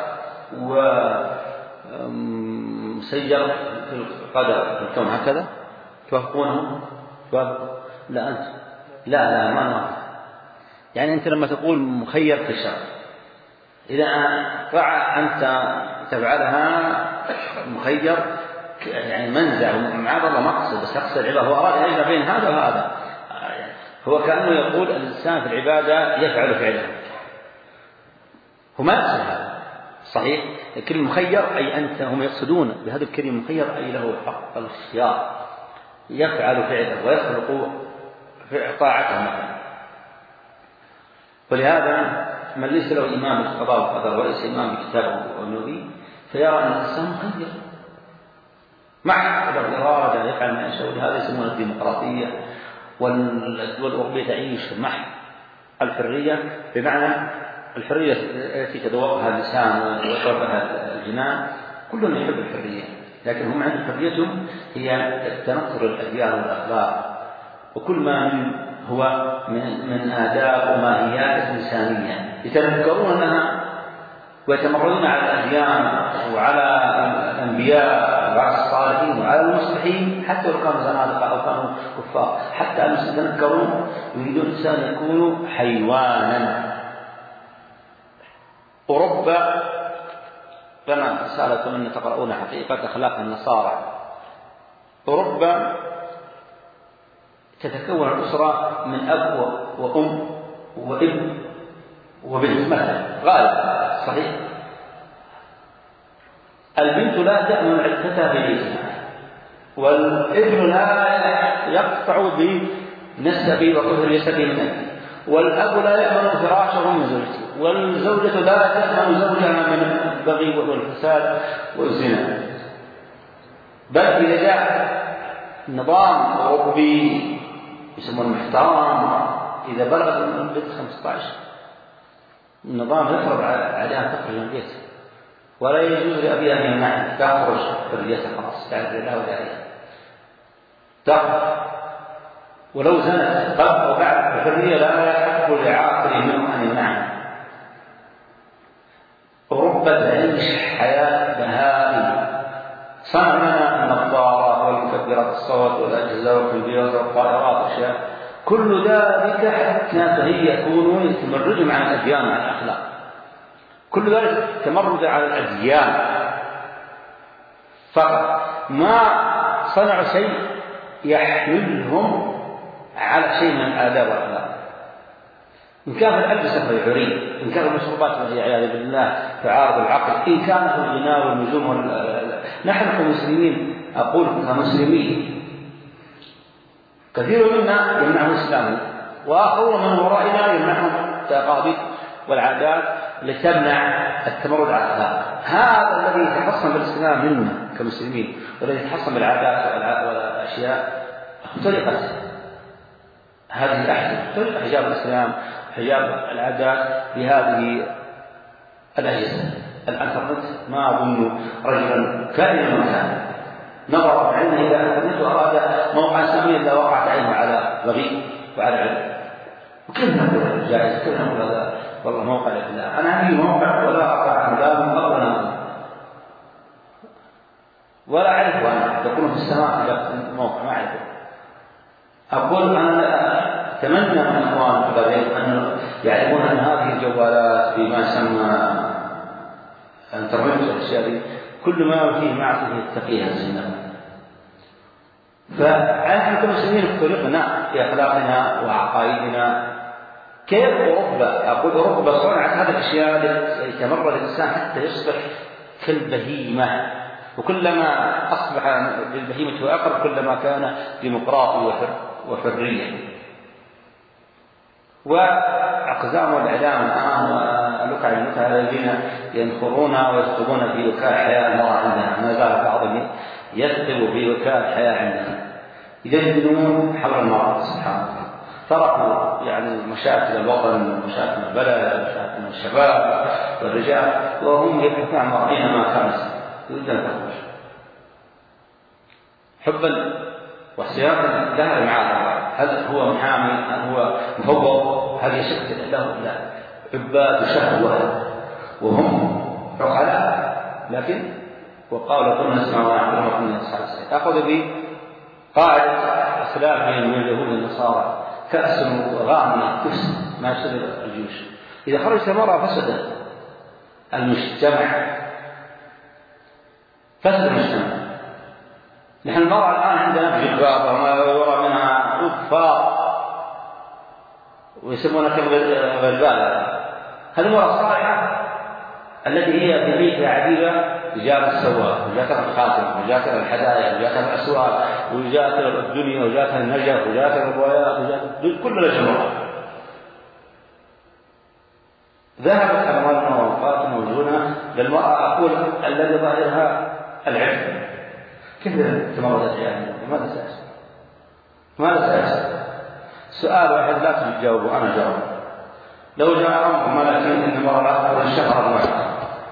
ومسير في القدر في الكون هكذا توافقونه؟ لا أنت لا لا ما نوافق. يعني أنت لما تقول مخير في الشرع إذا فعل أنت تفعلها مخير يعني منزع مع الله مقصد بس يقصد العبادة. هو أراد أن يجمع بين هذا وهذا. هو كأنه يقول الإنسان في العبادة يفعل فعله. هو ما يقصد هذا صحيح. الكلمة مخير أي أنت هم يقصدون بهذا الكلمة مخير أي له حق الاختيار يفعل فعله ويخلق طاعته مثلا. ولهذا من ليس له إمام بالقضاء والقدر وليس إمام بكتابه والنبي فيرى أن الإنسان مخير مع الإرادة يفعل ما يشاء. ولهذا يسمونها الديمقراطية والأوروبية تعيش مع الحرية بمعنى الحرية التي تذوقها اللسان ويطلبها الجنان. كلهم يحب الحرية لكن هم عندهم حريتهم هي تنقر الأديان والأخلاق وكل ما من هو من, من آداب وماهيات إنسانية يتذكرون أنها ويتمردون على الأديان وعلى الأنبياء وعلى الصالحين وعلى المصلحين حتى لو كانوا زنادقة أو كانوا كفار. حتى يتذكرون يريدون الإنسان يكونوا حيوانا. أوروبا كما رسالة من تقرؤون حقيقة أخلاق النصارى. أوروبا تتكون الأسرة من أب وأم وابن وبنت مثلا غالبا صحيح. البنت لا تأمن عدتها في بيتها والابن لا يقطع بنسبه وكثر يسبه من أبيه والأب لا يأمن فراشه من زوجته والزوجة لا تأمن زوجها من البغي والفساد والزنا. بل إذا جاء نظام أوروبي يسمونه محترم إذا بلغت البنت خمسة عشر النظام يفرض عليها أن تخرج من البيت ولا يجوز لأبيها أن يمنعها تخرج حريتها خلاص تعرف لها ولا تخرج ولو زنت قبل أو بعد الحرية لا يحق لعاقل منهم أن يمنعها. أوروبا تعيش حياة بهائمة. صنع لنا النظارات والمكبرات الصوت والأجهزة والكمبيوتر والطائرات والأشياء كل ذلك حتى هي يكونون يتمردون على الأديان وعلى الأخلاق. كل ذلك تمرد على الأديان فقط. ما صنعوا شيء يحملهم على شيء من الآداب والأخلاق. إن كان الألبسة فيعري، إن كان المشروبات والعياذ بالله تعارض العقل، إن كان الغناء والنجوم وال... نحن كمسلمين أقول كمسلمين كثير منا يمنعه الإسلام وآخرون من ورائنا يمنعهم التقاليد والعادات التي تمنع التمرد على الأخلاق. هذا الذي يتحصن بالإسلام منا كمسلمين والذي يتحصن بالعادات والأشياء طريقة هذه الأحداث طريقة حجاب الإسلام حجاب العادات بهذه الأجهزة. الإنترنت ما أظن رجلا كائنا مكان نظر عينه إلى الإنترنت وأراد موقع إسلامي إلا وقعت عينه على بغي وعلى علم. وكيف نقول جائز؟ كيف نقول هذا والله موقع لله؟ أنا عندي موقع ولا أقع لا من قبل ولا ولا أعرف أنا تكون في السماء إلى الموقع ما أعرفه. أقول أنا أتمنى من إخوان الذين أن يعلمون أن هذه الجوالات بما يسمى الإنترنت والأشياء كل ما فيه معصية يتقيها الزنا. فنحن كمسلمين افترقنا في أخلاقنا وعقائدنا. كيف أوروبا، أقول أوروبا صنعت هذه الأشياء ليتمرد الإنسان حتى يصبح كالبهيمة، وكلما أصبح للبهيمة أقرب كلما كان ديمقراطي وحرية. وأقزام الإعلام الآن ولقع المتعة الذين ينخرون ويكتبون في وكاء الحياة المرأة عندنا، ما زال بعضهم يكتب في وكاء الحياة عندنا يدندنون حول المرأة سبحان الله. تركوا يعني مشاكل الوطن ومشاكل البلد ومشاكل الشباب والرجال وهم يبحثون عن مرأين ما كانت يريد أن تخرج حبا واحتياطا لها المعارضة. هل هو محامي؟ هل هو مفوض؟ هل يشكل له؟ لا، عباد شهوة وهم عقلاء. لكن وقالوا قلنا نسمع ونعقل وكنا نسمع السيد. أخذ بقاعدة أسلافهم من اليهود والنصارى كأس غامية تفسد ما يفسد الجيوش. إذا خرجت المرأة فسد المجتمع، فسد المجتمع. نحن المرأة الآن عندنا جلباب وما يرى منها كفار ويسمونها غلبالة. هل المرأة الصالحة التي هي في بيتها عديدة جاءت السواق وجاءت الخاتم وجاءت الحدايا وجاءت الأسواق وجاءت الدنيا وجاءت النجف وجاءت الروايات وجاءت كل الجمهور. ذهبت أموالنا وأوقاتنا وجهنا للمرأة. أقول الذي ظاهرها العلم. كيف تمردت يعني؟ ماذا سأسأل؟ ماذا سأسأل؟ سؤال واحد لا تجاوبه، أنا جاوب. لو جاء أمر ملكين إن المرأة أول الشهر الواحد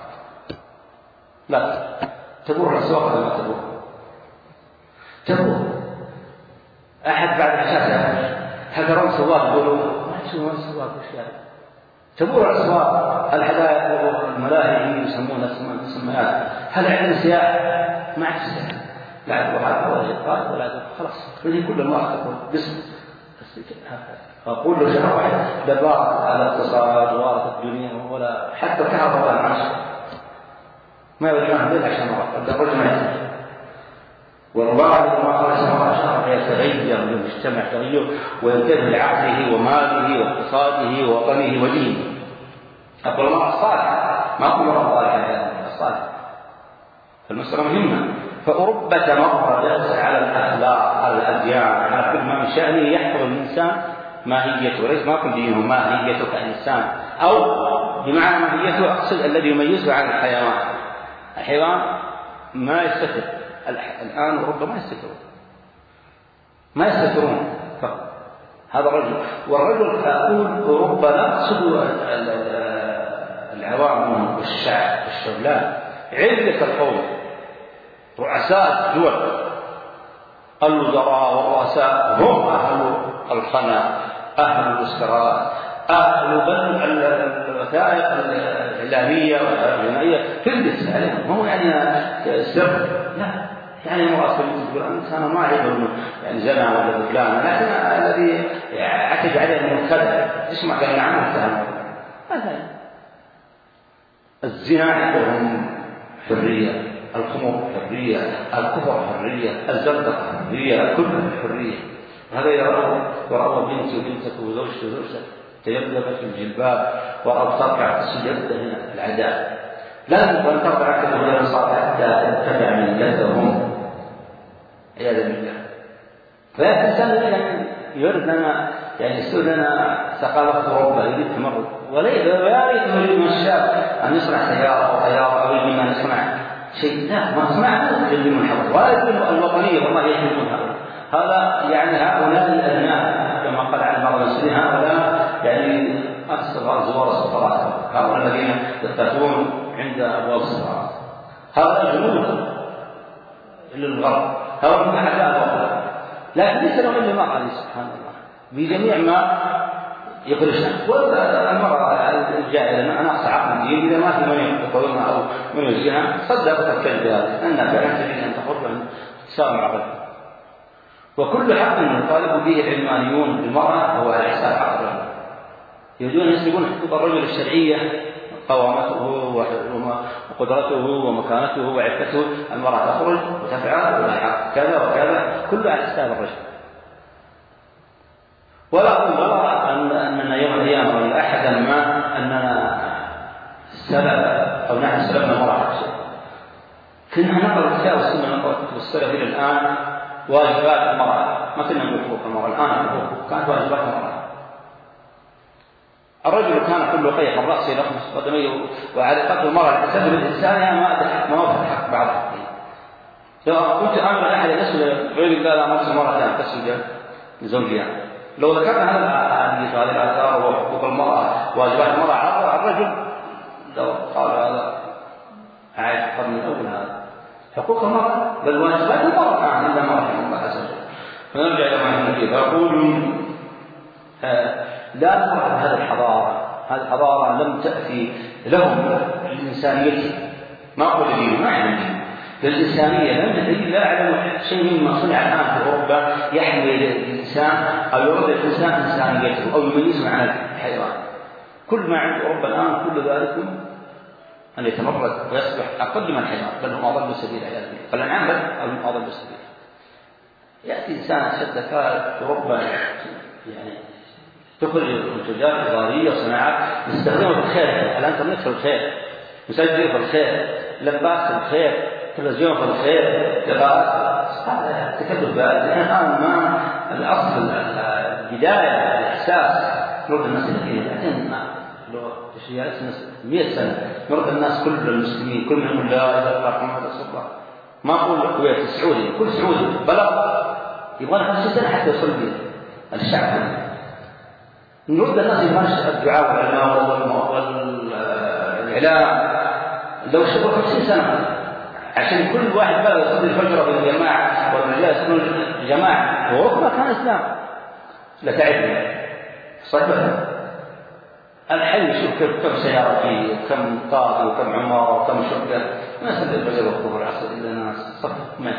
لا تبور الأسواق ولا ما تبور؟ تبور. أحد بعد العشاء حذرون سواق يقولوا ما تسوون سواق وش يعني؟ تبور الأسواق، الحدائق والملاهي يسمونها مسميات. هل عندنا سياح؟ ما عندنا سياح. لا عندنا هذا ولا يقال ولا يقال خلاص. هذه كل المرأة تقول باسم. أقول له شهر واحد لا بارك على الاقتصاد وارث الدنيا ولا حتى كهرباء ولا معاش ما يرجعون بيت عشان مرة الرجل ما يتغير. والله ما خرج مرة شهر يتغير المجتمع تغير وينتبه لعقله وماله واقتصاده ووطنه ودينه. أقول الله الصالح ما أقول الله صالح الصالح. فالمسألة مهمة. فأوروبا تمردت على الأخلاق على الأديان على كل ما من شأنه يحفظ الإنسان ماهيته، وليس ما كن دينه ماهيته كإنسان، أو بمعنى ماهيته أقصد الذي يميزه عن الحيوان. الحيوان ما يستتر الآن أوروبا ما يستترون ما يستترون فقط. هذا الرجل والرجل أقول أوروبا لا أقصد العوام والشعب والشغلان، علة القوم رؤساء الدول الوزراء والرؤساء هم أهل الخنا أهل الوزراء أهل بل الوثائق الإعلامية والجنائية تلبس عليهم. هو يعني سر لا يعني مرأة تقول أنت أنا ما أعرف يعني زنا ولا بكلان، لكن الذي عتج عليه أنه كذا تسمع كلام عنه هذا الزنا عندهم حرية، الخمر حرية، الكفر حرية، الزندقة حرية، كل حرية. هذا يرى يرى بنتي وبنتك وزوجتي وزوجتك تيبلغ في الجلباب وأو تركع السجود هنا العداء. لا يمكن أن ترفع كتب الأنصار حتى تتبع ملتهم عياذا بالله. فالإنسان يعني يريد لنا يعني يسوي لنا ثقافة أوروبا يريد تمرد، ولا يريد يريد من الشاب أن يصنع سيارة أو طيارة أو يريد أن يصنع شيء. لا ما صنعنا يجلب من حول ولا يجلب الوطنية والله يجلبونها. هذا يعني هؤلاء الأبناء كما قال عن بعض المسلمين هؤلاء يعني أكثر زوار السفارات، هؤلاء الذين يقتاتون عند أبواب السفارات، هؤلاء جنود للغرب، هؤلاء أحداث الغرب، لكن ليس لهم إلا ما قال سبحان الله بجميع ما يخرجنا. والمرأة الجاهلة أنا أقصى عقل الدين إذا ما في من يقولون أو من يوجهها صدقت الكلب هذا أنك فعلا تريد أن تخرج عن تساوي مع غيرك. وكل حق يطالب به العلمانيون بالمرأة هو الإحسان حق الرجل، يريدون أن يسلبون حقوق الرجل الشرعية قوامته وقدرته ومكانته وعفته، المرأة تخرج وتفعل وتلحق كذا وكذا كله على حساب الرجل. ولا أقول أننا يوم القيامة ولا أحدا ما أننا سبب أو نحن سببنا المرأة شيء. كنا نقرأ الكتاب والسنة، نقرأ كتب السلف إلى الآن واجبات المرأة، ما كنا نقول حقوق المرأة، الآن حقوق كانت واجبات المرأة. الرجل كان كله خير من رأسه لخمس قدميه وعلاقته المرأة تسبب الإنسان ما وفق حق بعض الحقين. لو كنت أمر أحد يسأل غير قال أمر مرة تسجل لزوجها، لو ذكرنا هذا الحديث وهذه الآثار وحقوق المرأة واجبات المرأة على الرجل لو قال هذا عايش قبل من أول هذا حقوق المرأة بل واجبات المرأة عند مرأة الله عز وجل. فنرجع إلى ما نحن فيه فأقول لا نفرح بهذه الحضارة. هذه الحضارة لم تأتي لهم الإنسانية، ما أقول دين ما يعني دين للإنسانية، لم تأتي لا أعلم شيء مما صنع الآن في أوروبا يحمي الإنسان أو يرد الإنسان إنسانيته أو يميزه عن الحيوان. كل ما عند أوروبا الآن كل ذلك أن يتمرد ويصبح أقل من الحيوان، بل هم أضل سبيل عياذ بالله، فالأنعام بل هم أضل سبيل. يأتي إنسان شد ذكاء في أوروبا يعني تخرج منتجات تجارية وصناعات نستخدمها في الخير، الإنترنت في الخير، مسجل في الخير، لباس في الخير، تلفزيون في الخير، لباس هذا تكلف بهذا. الآن ما الأصل البداية الأساس نرد الناس الدين، لكن لو تشريع مئة سنة نرد الناس كل المسلمين كل منهم لا إله إلا الله محمد رسول الله. ما أقول الكويت السعودي كل سعودي بلغ يبغى خمسين سنة حتى يوصل به الشعب. نرد الناس يمارس الدعاء والإعلام لو شبه خمسين سنة عشان كل واحد بلغ يصلي الفجر بالجماعة والرجال يصلون الجماعة. ووقتها كان إسلام لا تعرف صدق الحي شوف كم سيارة فيه كم قاضي وكم عمارة وكم شرطة ما يصلي الفجر والظهر والعصر إلا ناس صدق ما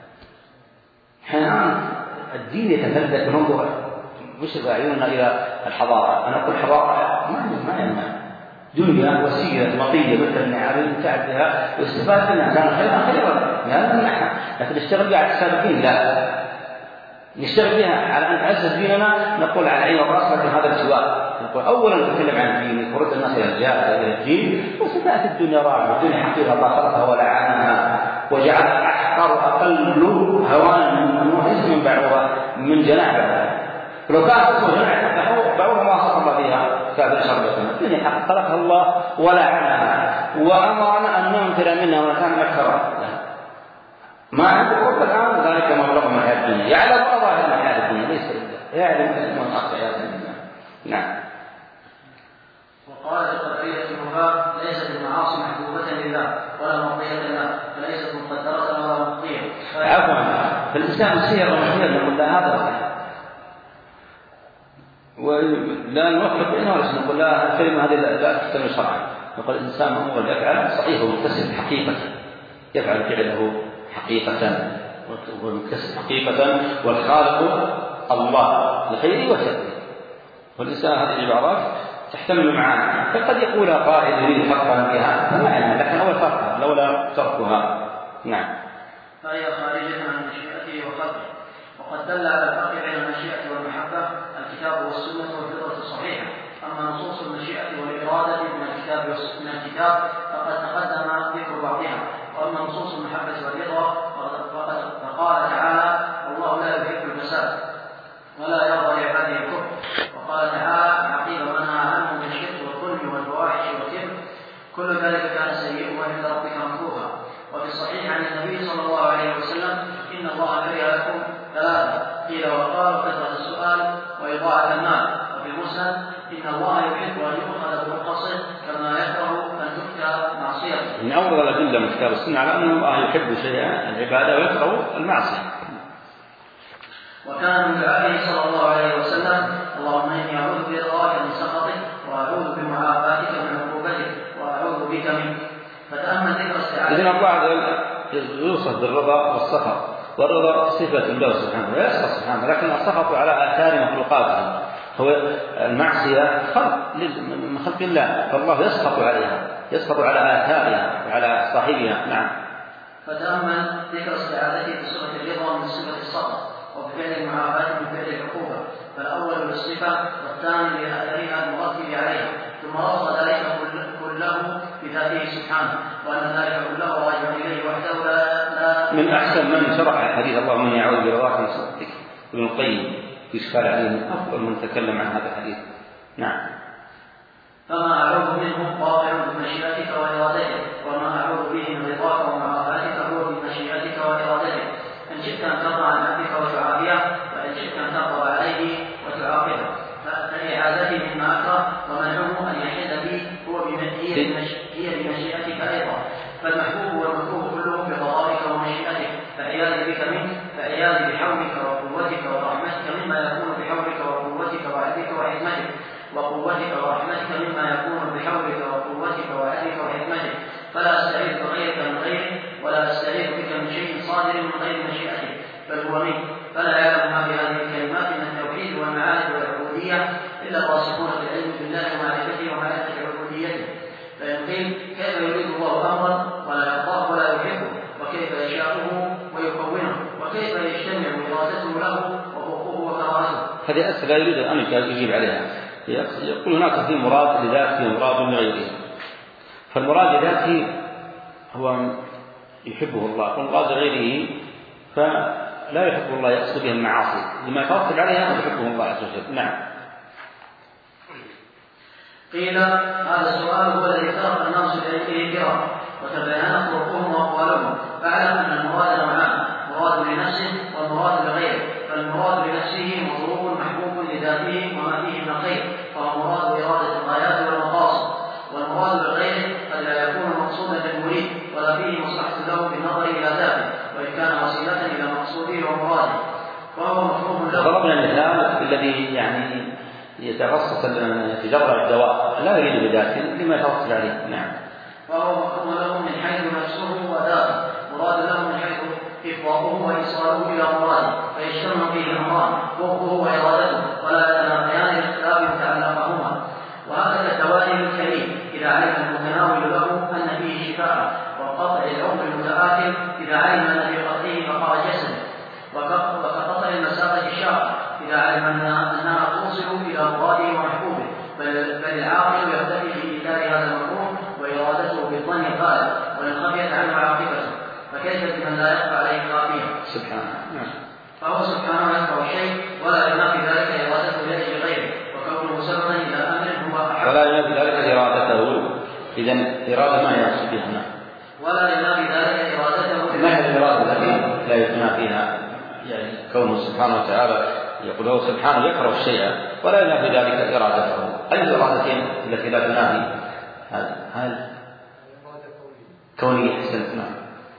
حين الدين يتفلت وننظر مش عيوننا إلى الحضارة. أنا أقول حضارة ما ما ينمى دنيا وسيلة مطية مثل النعم تعب بها واستفاد منها كان خيرا خيرا لا نمنعها، لكن نشتغل بها على السابقين لا نشتغل بها على أن تعزز ديننا. نقول على عين الرأس لكن هذا السواء. نقول أولا نتكلم عن الدين ورد الناس إلى الجهاد إلى الدين، وستأتي الدنيا راعية الدنيا حقيقة الله خلقها ولعنها وجعل أحقر أقل هوان من من بعوضة من جناح. لو كانت اسمه جناح بعوضة ما صار الله فيها كافر شربتنا. الدنيا حق خلقها الله ولعنها وأمرنا أن ننكر منها ونكان أكثر ما عند الأوروبا الآن ذلك مبلغ من حياة الدنيا يعلم ظاهر من حياة الدنيا ليس إلا يعلم من أخطأ حياة الدنيا. نعم. وقال القدرية النفاق ليست المعاصي محبوبة لله ولا مرضية لله فليست مقدرة ولا مقضية. عفوا في الإسلام السير والمحيط نقول لا هذا ولا نوفق بينه ولا نقول لا الكلمة هذه لا تحتمل شرعا. نقول الإنسان مأمور يفعل صحيح ومكتسب حقيقة يفعل فعله حقيقة ومكتسب حقيقة والخالق الله لخير وشر. والإنسان هذه العبارات تحتمل معاني فقد يقول قائل يريد حقا بها فما علم لكن أول فرق لولا تركها. نعم. فهي خارجة عن مشيئته وخلقه. وقد دل على الفرق بين المشيئة والمحبة الكتاب والسنة والفطرة الصحيحة. أما نصوص المشيئة والإرادة من الكتاب من الكتاب فقد تقدم ذكر بعضها. وأما نصوص المحبة والرضا فقال تعالى والله لا يحب الفساد ولا يرضى لعباده الكفر. وقال تعالى عقيب ما نهى عنه من الشرك والظلم والفواحش والكبر كل ذلك كان سيئا وعند ربك مكروها. وفي الصحيح عن النبي صلى الله عليه وسلم إن الله كره لكم ثلاثة قيل وقال كثرة السؤال وإضاعة المال. وفي المسند إن الله يحب أن يؤخذ بالقصد كما يكره أن تؤتى معصيته. من أول الأدلة من كتاب السنة على أن الله يحب شيئا العبادة ويكره المعصية. وكان من دعائه صلى الله عليه وسلم اللهم إني أعوذ برضاك من سخطك وأعوذ بمعافاتك من عقوبتك وأعوذ بك منك. فتأمل ذكر استعاذة. إذن الله يوصف بالرضا والسخط والرضا صفة الله سبحانه ويسخط سبحانه لكن السخط على آثار مخلوقاته هو المعصية خلق من خلق الله، فالله يسخط عليها، يسخط على آثارها وعلى صاحبها. نعم. فتأمل ذكر استعاذته بصفة الرضا من صفة الصبر، وبفعل المعافاة من فعل العقوبة، فالأول بالصفة والثاني بأثرها المرتب عليها، ثم رصد ذلك كله بذاته سبحانه، وأن ذلك كله راجع إليه وحده لا, لا من أحسن من شرح حديث اللهم إني أعوذ برضاك من سخطك ابن القيم في إشكال عليه، من أفضل من تكلم عن هذا الحديث. نعم. فما أعوذ منه واقع بمشيئتك وإرادتك، وما أعوذ به من رضاك ومعافاتك هو بمشيئتك وإرادتك، إن شئت أن ترضى عن عبدك وتعافيه، وإن شئت أن تغضب عليه وتعاقبه. فإعاذته مما أكره ومنعه أن يحل به هو هي بمشيئتك أيضا، فالمحبوب والمكروه كلهم بقضائك ومشيئتك، فعياذ بك منه فعياذ بحولك وقوتك ورحمتك مما يكون بحولك وقوتك وعدلك وحكمتك، وقوتك ورحمتك مما يكون بحولك وقوتك وعدلك وحكمتك، فلا أستعيذ بغيرك من غيرك، ولا أستعيذ بك من شيء صادر من غير مشيئتك بل هو منك، فلا يعلم ما في هذه الكلمات من التوحيد والمعارف والعبودية إلا الراسخون في العلم بالله ومعرفته ومعرفة عبوديته. فإن قيل كيف يريد الله أمرا ولا يرضاه ولا يحبه، وكيف يشاءه ويكونه، وكيف يجتمع إرادته له وحقوقه وكرامته. هذه أسئلة يريد أن يجيب عليها. يقول هناك في مراد لذاته ومراد لغيره، فالمراد لذاته هو يحبه الله، والمراد لغيره فلا يحب الله، يقصد به المعاصي لما يترتب عليها ويحبه الله عز وجل. نعم. قيل هذا السؤال هو الذي اختلف الناس إليه كرام وتبينت طرقهم وأقوالهم، فاعلم أن المراد نوعان، مراد لنفسه والمراد لغيره، فالمراد لنفسه مطلوب محبوب لذاته وما فيه من خير، فهو مراد إرادة الغايات والمقاصد، والمراد لغيره قد لا يكون مقصودا للمريد ولا فيه مصلحة له بالنظر إلى ذاته، وإن كان وسيلة إلى مقصوده ومراده فهو مطلوب له. ضربنا المثال الذي يعني يتخصص يتجرع الدواء لا يريد بذاته لما يتوصل عليه. نعم. فهو مطلوب له من حيث نفسه وذاته، مراد له من حيث إفضاؤه وإيصاله إلى مراده، فيجتمع فيه الأمران حقوقه وإرادته ولا يتنافيان الاختلاف تعلقهما. وهكذا الدواء الكريم إذا علم المتناول له أن فيه شفاء، وقطع العمر المتآكل إذا علم أن في قطعه بقاء جسد، وكقطع المسافة الشاقة إذا علم أنها توصل إلى مراده ومحبوبه، بل العاقل يقتدي في إيثار هذا المكروه وإرادته بالظن الغالب وإن خفيت عنه عاقبته، فكيف بمن لا يخفى عليه خافيا سبحانه. فهو سبحانه يكره الشيء ولا ينافي ذلك إرادته لأجل غيره، وكونه سببا إلى أمر هو أحب ولا ينافي ذلك إرادته. إذن إرادة ما يقصد بها. ولا ينافي ذلك إرادته ما هي الإرادة التي لا ينافيها؟ يعني كونه سبحانه وتعالى يقول هو سبحانه يكره الشيء ولا ينافي ذلك إرادته. أي الإرادتين التي لا تنافي هذا؟ هل كوني أحسنت؟ نعم.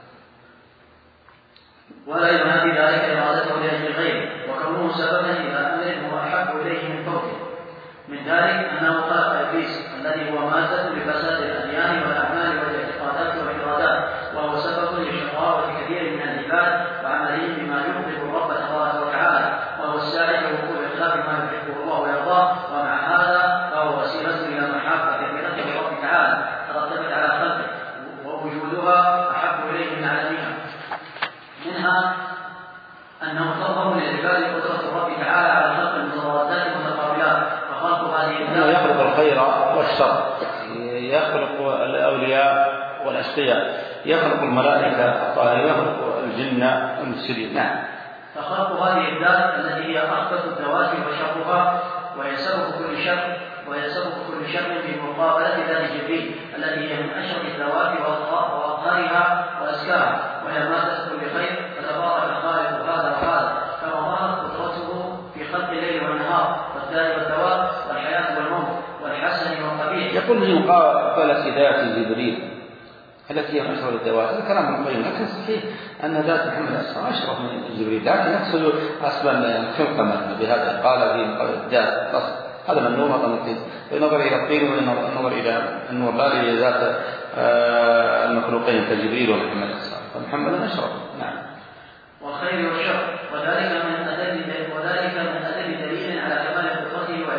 ولا ينافي ذلك إرادته لأجل غيره، وكونه سببا إلى أمر هو أحب إليه من فوقه. من ذلك أنه خلق إبليس الذي هو مادة لفساد الأديان والأعمال والاعتقادات والإرادات، وهو سبب لشقاوة كثير من العباد وعملهم بما يغضب الرب تبارك وتعالى، وهو الساعي لوقوع خلاف ما يحبه الله ويرضاه، ومع هذا فهو وسيلة إلى محبة كثيرة للرب تعالى ترتبت على خلقه، ووجودها أحب إليه من عالمها. منها أنه تظهر للعباد قدرة الرب تعالى على خلق المتضادات والمتقابلات، فخلق هذه يخلق الخير والشر، يخلق الأولياء والأشقياء، يخلق الملائكة الطاهرين، يخلق الجن المفسدين. نعم. فخلق هذه الذات التي هي أخبث الذوات وشرها، وهي سبب كل شر وهي سبب كل شر بمقابلة ذات جبريل التي هي من أشرف الذوات وأطهرها وأزكاها، وهي مادة كل خير، فتبارك خالق هذا وهذا، كما ظهرت قدرته في خلق الليل والنهار والداء والدواء والحياة والموت والحسن والقبيح. يقول من مقابلة ذات جبريل التي هي من أشرف الذوات، هذا كلام ابن القيم، لكن صحيح أن ذات محمد أشرف من جبريل، لكن يقصد أصلا خلق من بهذا قال في الذات أصلا هذا من نور ممكن بالنظر إلى الطين والنظر إلى النور لا لذات المخلوقين كجبريل ومحمد فمحمد أشرف. نعم. والخير والشر، وذلك من أدل وذلك من أدل دليل على كمال قدرته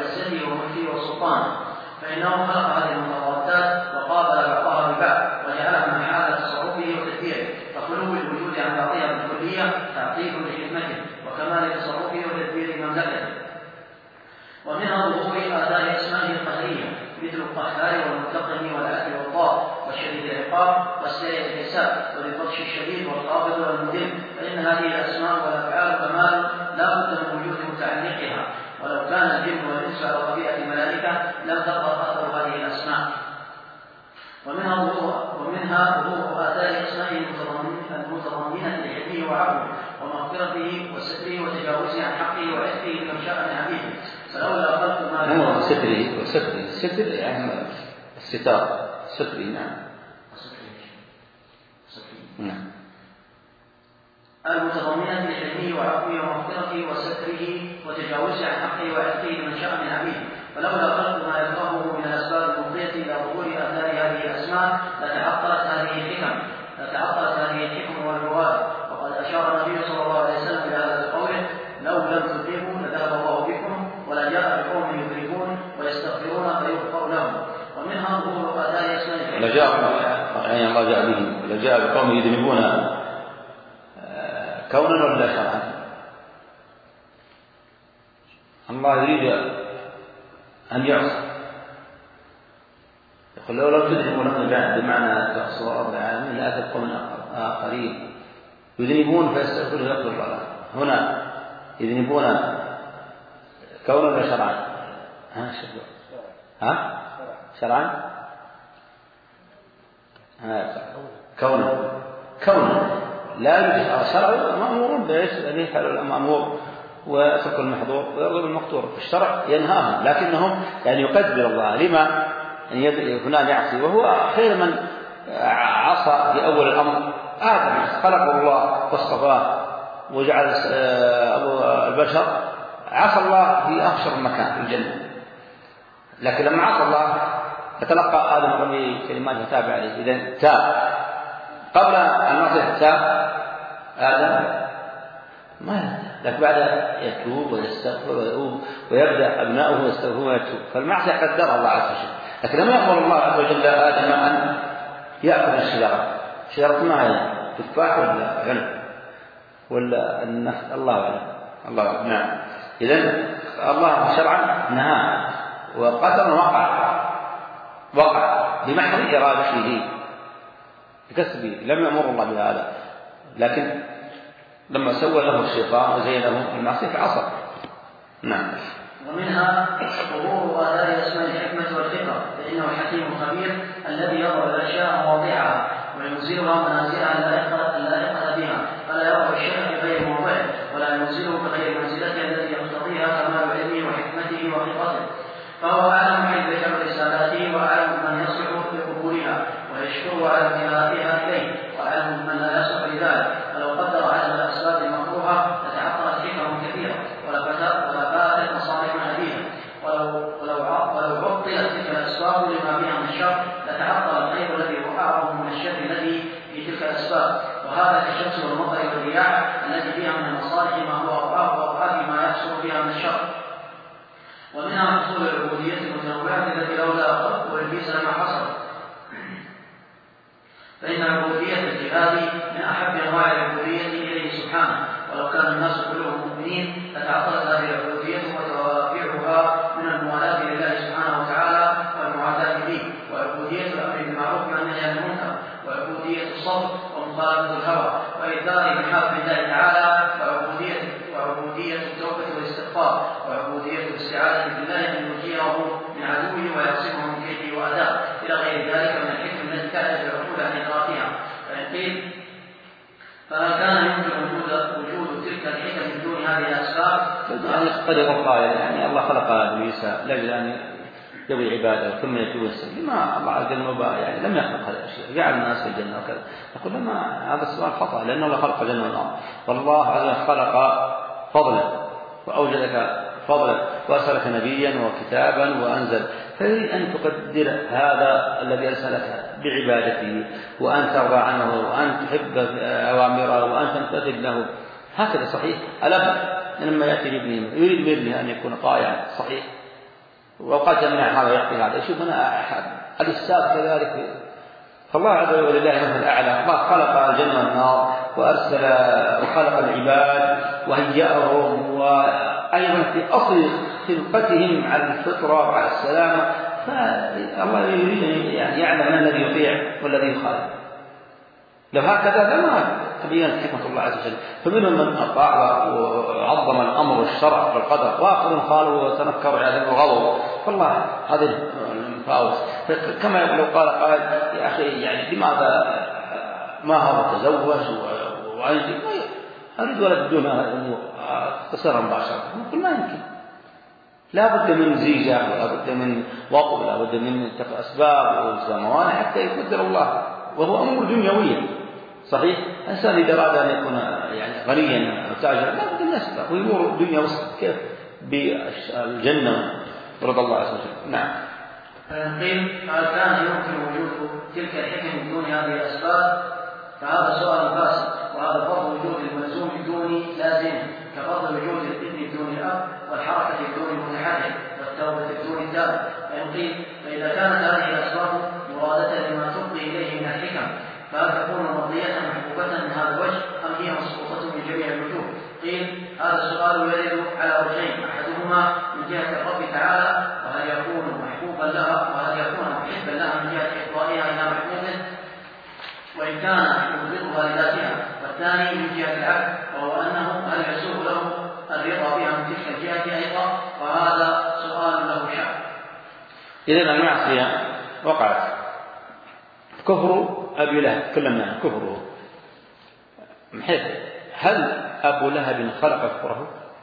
والمنتقم والعدل والضار والشديد العقاب والسريع الحساب والبطش الشديد والقابض والمذل، فإن هذه الأسماء والأفعال كمال لا بد من وجود متعلقها، ولو كان الجن والإنس على طبيعة الملائكة لم تظهر أثر هذه الأسماء. ومنها ومنها ظهور آثار أسمائه المتضمنة لحلمه وعفوه ومغفرته وستره وتجاوزه عن حقه وعتقه لمن شاء من عبيده، فلولا خلق ما هو ستره وستره الستر يعني الستار ستره. نعم نعم المتضمنة لحلمه وعفوه ومغفرته وستره وتجاوزه عن حقه وعتقه لمن شاء من عبيده، فلولا خلق ما يفقهه من الأسباب المفضية إلى ظهور آثار هذه الأسماء لتعطلت هذه الحكم لتعطلت هذه الحكم والمراد. وقد أشار النبي صلى الله عليه وسلم إلى هذا قوله: لو لم تذنبوا لذهب الله بكم ولا جاء بقوم يذنبون ويستغفرون فيغفر لهم. ومنها ظهور آثار أسمائه لجاء يعني الله جاء بهم ولجاء بقوم يذنبون كونا ولا شرعا. الله يريد أن يعصى، يقول لو لم تذنبوا لم نجعل بمعنى تقصوا رب العالمين لأتت قوم آخرين يذنبون فيستغفرون يغفر الله. هنا يذنبون كونا ولا شرعا؟ ها ها شرعا؟ ها كونا كونا لا يوجد شرع مأمور بايش الذي يفعل المأمور ويترك المحظور ويرغب المقتور. في الشرع ينهاهم، لكنهم يعني يقدر الله لما أن فلان يعصي، وهو خير من عصى في أول الأمر. آدم خلقه الله واصطفاه وجعل أبو البشر، عصى الله في أخشر مكان في الجنة، لكن لما عصى الله يتلقى آدم رمي كلمات وتاب عليه. إذن تاب قبل أن نصح تاب آدم ما، لكن بعد يتوب ويستغفر ويؤوب ويبدأ أبناؤه يستغفرون ويتوب، فالمعصية قدرها الله عز وجل. لكن لم يأمر الله عز وجل آدم أن يأكل الشجرة. الشجرة ما هي تفاح ولا عنب ولا النخل؟ الله أعلم الله أعلم. نعم. إذن الله شرعا نهى، وقدر وقع وقع بمحض إرادته بكسبه، لم يأمر الله بهذا، لكن لما سوى له الشيطان وزين له المعصية عصى. نعم. ومنها ظهور آثار أسماء الحكمة والفقه، فإنه حكيم خبير الذي يضع الأشياء مواضعها وينزلها منازلها اللائقة بها، فلا يضع الشيء في غير موضعه ولا ينزله في غير منزلته التي يقتضيها كمال علمه وحكمته وخبرته، فهو أعلم حيث يجعل رسالاته وأعلم من يصلح لقبولها ويشكره على انتهائها إليه وأعلم من لا يصلح لذلك. فلو قدر على الأسباب المكروهة لتعطلت حكم كثيرة ولفاتت مصالح نبيها، ولو ولو عطلت تلك الأسباب لما فيها من الشر لتعطل الخير الذي هو أعظم من الشر الذي في تلك الأسباب. وهذا كالشمس والمطر والرياح التي فيها من المصالح ما هو أضعاف وأضعاف ما يحصل فيها من الشر. ومنها حصول العبودية المتنوعة التي لولا خلق وإبليس لما حصل، فإن عبودية الجهاد من أحب أنواع العبودية إليه سبحانه، ولو كان الناس كلهم مؤمنين لتعطلت هذه العبودية وتوابعها من الموالاة لله سبحانه وتعالى والمعاداة به، وعبودية الأمر بالمعروف والنهي عن المنكر، وعبودية الصبر ومخالفة الهوى وإيثار محاب الله تعالى، وعبودية وعبودية التوبة والاستغفار، وعبودية الاستعاذة بالله أن يجيره من عدوه ويعصمه من كيده وأداه، إلى غير ذلك من الحكم التي كانت العقول عن إدراكها. فإن قيل فهل كان يمكن وجود وجود تلك الحكم من دون هذه الأسباب؟ يعني قد القائل يعني الله خلق آدم وعيسى لأجل أن يبغي عباده ثم يتوب ويستغفر، لما الله عز وجل يعني لم يخلق هذه الأشياء، جعل الناس في الجنة وكذا. نقول لما هذا السؤال خطأ، لأنه الله خلق الجنة والنار، والله عز وجل خلق فضلا وأوجدك فضلا وأرسلك نبيا وكتابا وأنزل، فيريد أن تقدر هذا الذي أرسلك بعبادته وأن ترضى عنه وأن تحب أوامره وأن تمتثل له. هكذا صحيح. الأب لما يأتي بابنه يريد بابنه أن يكون طائعا صحيح، وقد جمع هذا يعطي هذا. يشوف هنا أحد الأستاذ كذلك. فالله عز وجل ولله المثل الأعلى، الله خلق الجنة والنار وأرسل وخلق العباد وهيأهم، وأيضا في أصل خلقتهم على الفطرة وعلى السلامة، فالله يريد يعني يعلم من الذي يطيع والذي يخالف. لو هكذا لما تبينت حكمة الله عز وجل. فمنهم من أطاع وعظم الأمر والشرع والقدر، وآخر قالوا وتنكروا على الغضب. فالله هذه المفاوز. كما لو قال قائل يا أخي يعني لماذا ما هو تزوج وعندي أريد ولد دون قصرا مباشرة، نقول ما يمكن، لا بد من زيجة ولا بد من وقت ولا بد من أسباب وموانع حتى يقدر الله، وهو أمور دنيوية. صحيح الإنسان إذا أراد أن يكون يعني غنيا أو تاجرا لا بد من أسباب وأمور دنيا وسط، كيف بالجنة رضا الله عز وجل. نعم. قيل هل كان يمكن وجود تلك الحكم بدون هذه الأسباب؟ فهذا سؤال فاسد، وهذا فرض وجود الملزوم بدون لازم، كفرض وجود الإذن بدون الأب والحركة بدون المتحرك والتوبة بدون التاب. فإن قيل فإذا كانت هذه الأسباب مرادة لما تفضي إليه من الحكم، فهل تكون مرضية محبوبة من هذا الوجه أم هي مسقوطة من جميع الوجوه؟ قيل هذا السؤال يرد على وجهين، أحدهما من جهة الرب تعالى وهل يكون محبوبا لها وهل يكون محبا لها من جهة إفضائها إلى محبوبه وإن كان يبغضها لذاتها، والثاني من جهة العبد وهو أنه هل يسوغ له الرضا بها من تلك الجهة أيضا، وهذا سؤال له شأن. إذن المعصية وقعت، كفر أبي لهب تكلمنا كفره، محيث هل أبو لهب خلق كفره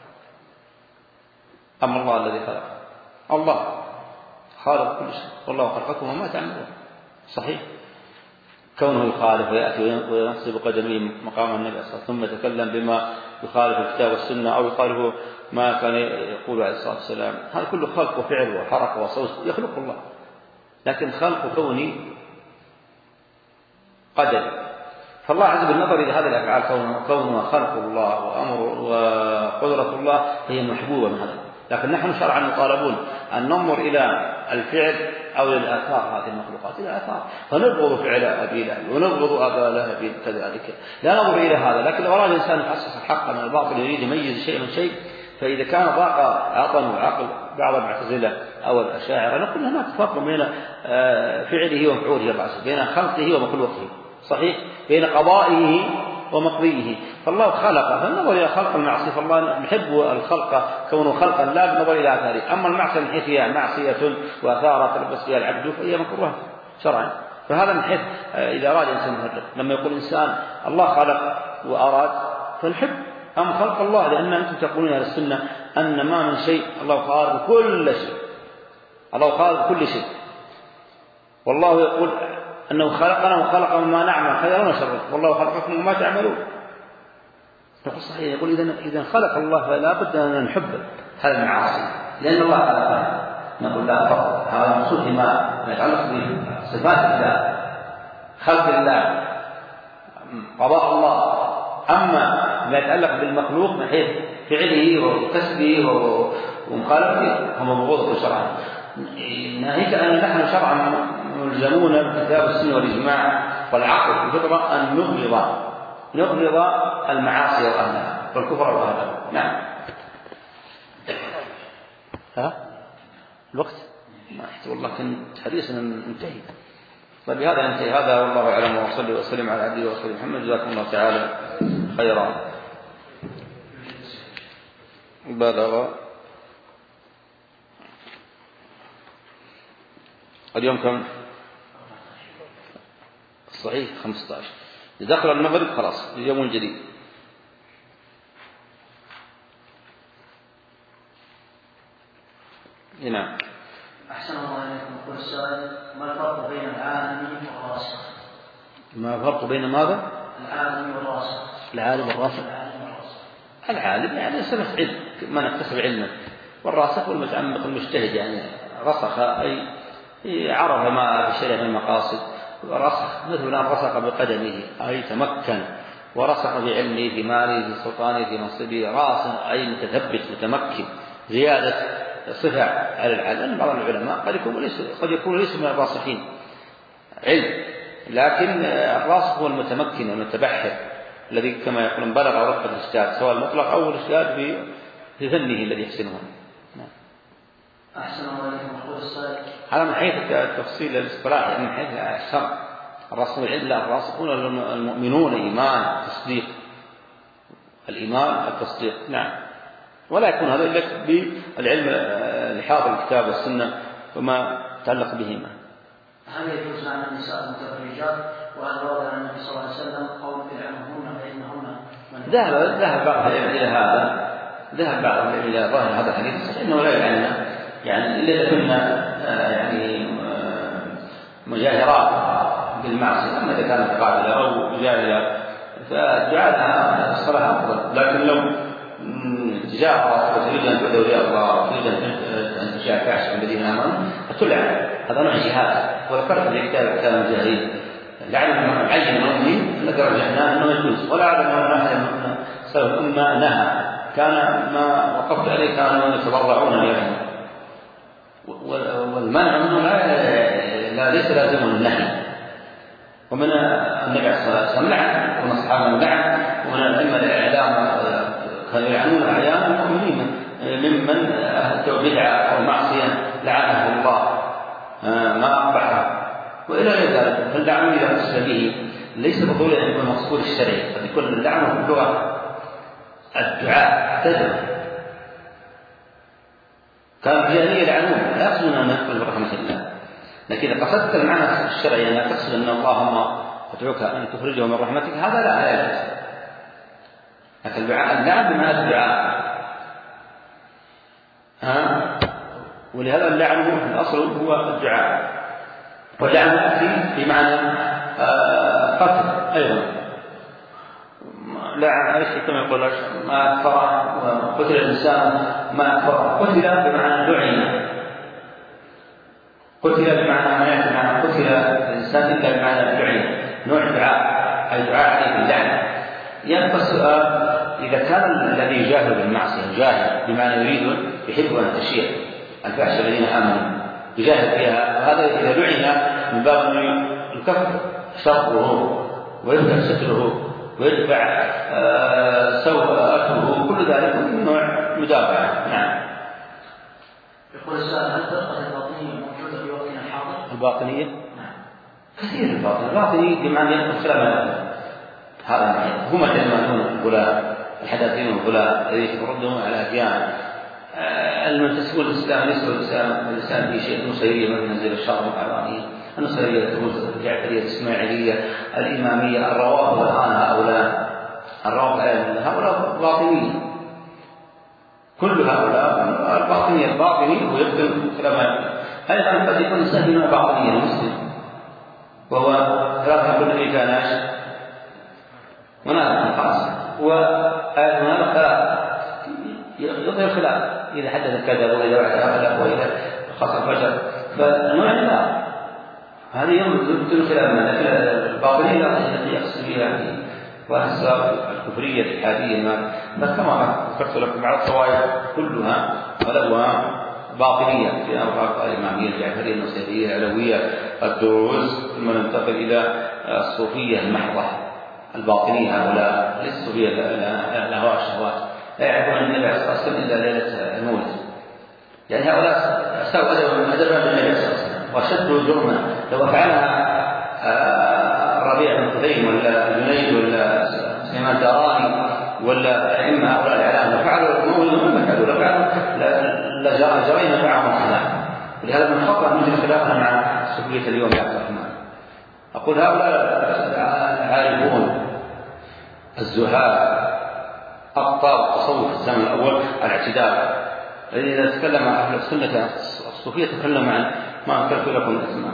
أم الله الذي خلق؟ الله خالق كل شيء، والله خلقكم وما تعملون. صحيح كونه يخالف ويأتي وينصب قدمه مقام النبي صلى الله عليه وسلم ثم يتكلم بما يخالف الكتاب والسنة أو يخالف ما كان يقول عليه الصلاة والسلام، هذا كله خلق وفعل وحركة وصوت يخلق الله، لكن خلق كوني قدر. فالله عز وجل بالنظر إلى هذه الأفعال كونها خلق الله وأمر وقدرة الله هي محبوبة من هذا، لكن نحن شرعا مطالبون أن ننظر إلى الفعل أو إلى الآثار هذه المخلوقات، إلى الآثار، فنبغض فعل أبي لهب ونبغض أبا لهب كذلك، لا ننظر إلى هذا. لكن لو أراد الإنسان يحسس الحق من الباطل يريد يميز شيء من شيء، فإذا كان ضاق عقل وعقل بعض المعتزلة أو الأشاعرة نقول له ما تفرق بين فعله ومفعوله الله عز وجل، بين خلقه ومخلوقه. صحيح بين قضائه ومقضيه. فالله خلق، فالنظر إلى خلق المعصية فالله نحب الخلق كونه خلقا لا بالنظر إلى آثاره. أما المعصية من حيث هي معصية وآثار تلبس فيها العبد فهي مكروهة شرعا. فهذا من حيث إذا أراد إنسان يفرق، لما يقول إنسان الله خلق وأراد فنحب أم خلق الله، لأن أنتم تقولون على السنة أن ما من شيء الله خالق كل شيء، الله خالق كل شيء، والله يقول أنه خلقنا وخلق مما نعمل خيرا وشرا والله خلقكم وما تعملون. نقول صحيح، يقول إذا إذا خلق الله فلا بد أن نحب هذا المعاصي لأن الله خلقنا. نقول لا فرق، هذا المقصود فيما يتعلق بصفات الله، خلق الله، قضاء الله. أما ما يتعلق بالمخلوق من حيث فعله وكسبه ومخالفته هم مبغوض شرعا. ناهيك أن نحن شرعا ملزمون بالكتاب والسنة والإجماع والعقل والفطرة أن نبغض نبغض المعاصي وأهلها والكفر وأهلها. نعم. ها الوقت ما أحسب والله كان حديثنا منتهي. فبهذا ينتهي هذا، والله أعلم، وصلي وسلم على عبده ورسوله محمد. جزاكم الله تعالى خيرا. بلغ اليوم كم؟ صحيح خمسة عشر. إذا دخل المغرب خلاص اليوم جديد. نعم. أحسن الله إليكم. يقول السائل: ما الفرق بين العالم والراسخ؟ ما الفرق بين ماذا؟ العالم والراسخ. العالم والراسخ. العالم يعني سمح علم، من اكتسب علما، والراسخ والمتعمق المجتهد يعني رسخ أي عرف ما في الشريعة من المقاصد. رسخ مثل أن رسخ بقدمه أي تمكن، ورسخ في علمه في ماله في سلطانه في منصبه. راسخ أي متثبت متمكن، زيادة صفة على العالم. لأن بعض العلماء قد يكون ليس قد يكون ليس من الراسخين علم، لكن الراسخ هو المتمكن المتبحر الذي كما يقولون بلغ رتبة الاجتهاد، سواء المطلق أو الاجتهاد في في فنه الذي يحسنه. أحسن الله إليكم. يقول السائل: هذا من حيث التفصيل الاصطلاحي، من حيث الشرع الرسول إلا الراسخون المؤمنون إيمان تصديق، الإيمان التصديق. نعم. ولا يكون هذا إلا بالعلم الحاضر الكتاب والسنة وما تعلق بهما. هل يجوز عن النساء المتبرجات وهل ورد عن النبي صلى الله عليه وسلم قول العنهن فإنهن ذهب ذهب بعض العلم إلى هذا، ذهب بعض العلم إلى ظاهر هذا الحديث إنه لا يعنى يعني إلا إذا كنا يعني مجاهرات بالمعصية، أما إذا كانت قابلة أو مجاهرة فالدعاء الصلاة أفضل. لكن لو تجاهرت وتريد أن تدعو إلى الله وتريد أن تشاكعش الذين آمنوا فتلعن، هذا نوع جهاد. وذكرت في كتاب كتاب المجاهرين لعن عين المؤمن الذي رجحناه أنه يجوز، ولا أعلم أن أحد من سلف الأمة نهى، كان ما وقفت عليه كانوا يتضرعون لأجله. والمنع منه لا ليس لازم النهي. ومن النبي صلى الله عليه وسلم لعن، ومن الصحابة لعن، ومن الأئمة الإعلام كانوا يلعنون أعيان المؤمنين ممن أهلوا بدعة أو معصية لعنه الله ما أقبحه وإلى غير ذلك. فاللعن إذا قصد به ليس بطول أن يكون مقصود الشرعي، قد يكون اللعن في اللغة الدعاء تدعو. كان الجاهلية يلعنون لا يقصدون أن يدخل برحمة الله، لكن إذا قصدت المعنى الشرعي أن تقصد أن اللهم أدعوك أن تخرجه من رحمتك هذا لا يجوز. لكن اللعن بمعنى الدعاء، ها ولهذا اللعن في الأصل هو الدعاء، واللعن يأتي بمعنى قتل أيضا. لعن ايش كما يقول ما أكفر وقتل الإنسان ما أكفر، قتل بمعنى دعي، قتل بمعنى ما يأتي بمعنى قتل الإنسان إلا بمعنى دعي، نوع دعاء أي دعاء عليه باللعن. يبقى السؤال إذا كان الذي يجاهر بالمعصية جاهر بمعنى يريد يحب أن تشيع الفحش الذين آمنوا يجاهر فيها، هذا إذا لعن من باب أن يكفر شره ويفتح ستره ويدفع سوءته، كل ذلك من نوع مدافعة. نعم. يقول السؤال هل فرقة الباطنية موجودة في وقتنا الحاضر؟ الباطنية؟ نعم. كثير الباطنية، الباطنية بمعنى يدخل خلال هذا هم يتمنون الغلاء الحداثين والغلاء الذي يردون على أديان المنتسبون للإسلام. ليس الإسلام الإسلام في شيء نصيرية مثل زي الشرع العربي، النصيرية الجعفرية الإسماعيلية الإمامية الروافض الآن هؤلاء الروافض هؤلاء باطنية، كل هؤلاء الباطنية الباطني ويبدل كلام أيضا قد يكون الإنسان من باطنية المسلم وهو ثلاثة كل اللي كان عاش منافق خاص وهذا ثلاثة يظهر خلاف إذا حدث كذا وإذا وعد أخلف وإذا خاص فجر فنوع لا هذه يمكن خلافنا. لكن الباطنية التي يقصد بها والأسباب الكفرية الإلحادية ما بس كما ذكرت لكم بعض الطوائف كلها ولوها باطنية في أوراق الإمامية الجعفرية النصيرية العلوية الدروز، ثم ننتقل إلى الصوفية المحضة الباطنية. هؤلاء ليس الصوفية لهواء الشهوات، لا يعرفون النبي صلى الله عليه وسلم إلا ليلة المولد، يعني هؤلاء سووا أدبا بالنبي صلى الله عليه وسلم وشدوا جرما. لو فعلها ربيع بن خثيم ولا جنيد ولا سليمان الداراني ولا أئمة هؤلاء الإعلام لو فعلوا المولد ما فعلوا، لو فعلوا لجرينا معهم الخلاف. ولهذا من خطأ من خلافنا مع الصوفية اليوم يا عبد الرحمن. أقول هؤلاء العارفون الزهاد أبطال التصوف في الزمن الأول الاعتدال، إذا تكلم عن أهل السنة الصوفية تكلم عن ما ذكرت لكم الأسماء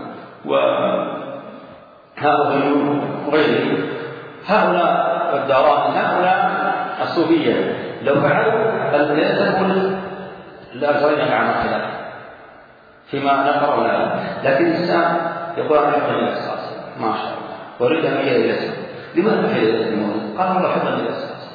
وهؤلاء وغيره، هؤلاء الداراني هؤلاء الصوفية لو فعلوا الذي لا جرينا معهم الخلاف فيما نقرأ له. لكن الإنسان يقول أنا أحب النبي صلى الله عليه وسلم ما شاء الله وأريد أن أجي إلى الإسلام، لماذا تحيي إلى المولد؟ قال الله أحب النبي صلى الله عليه وسلم،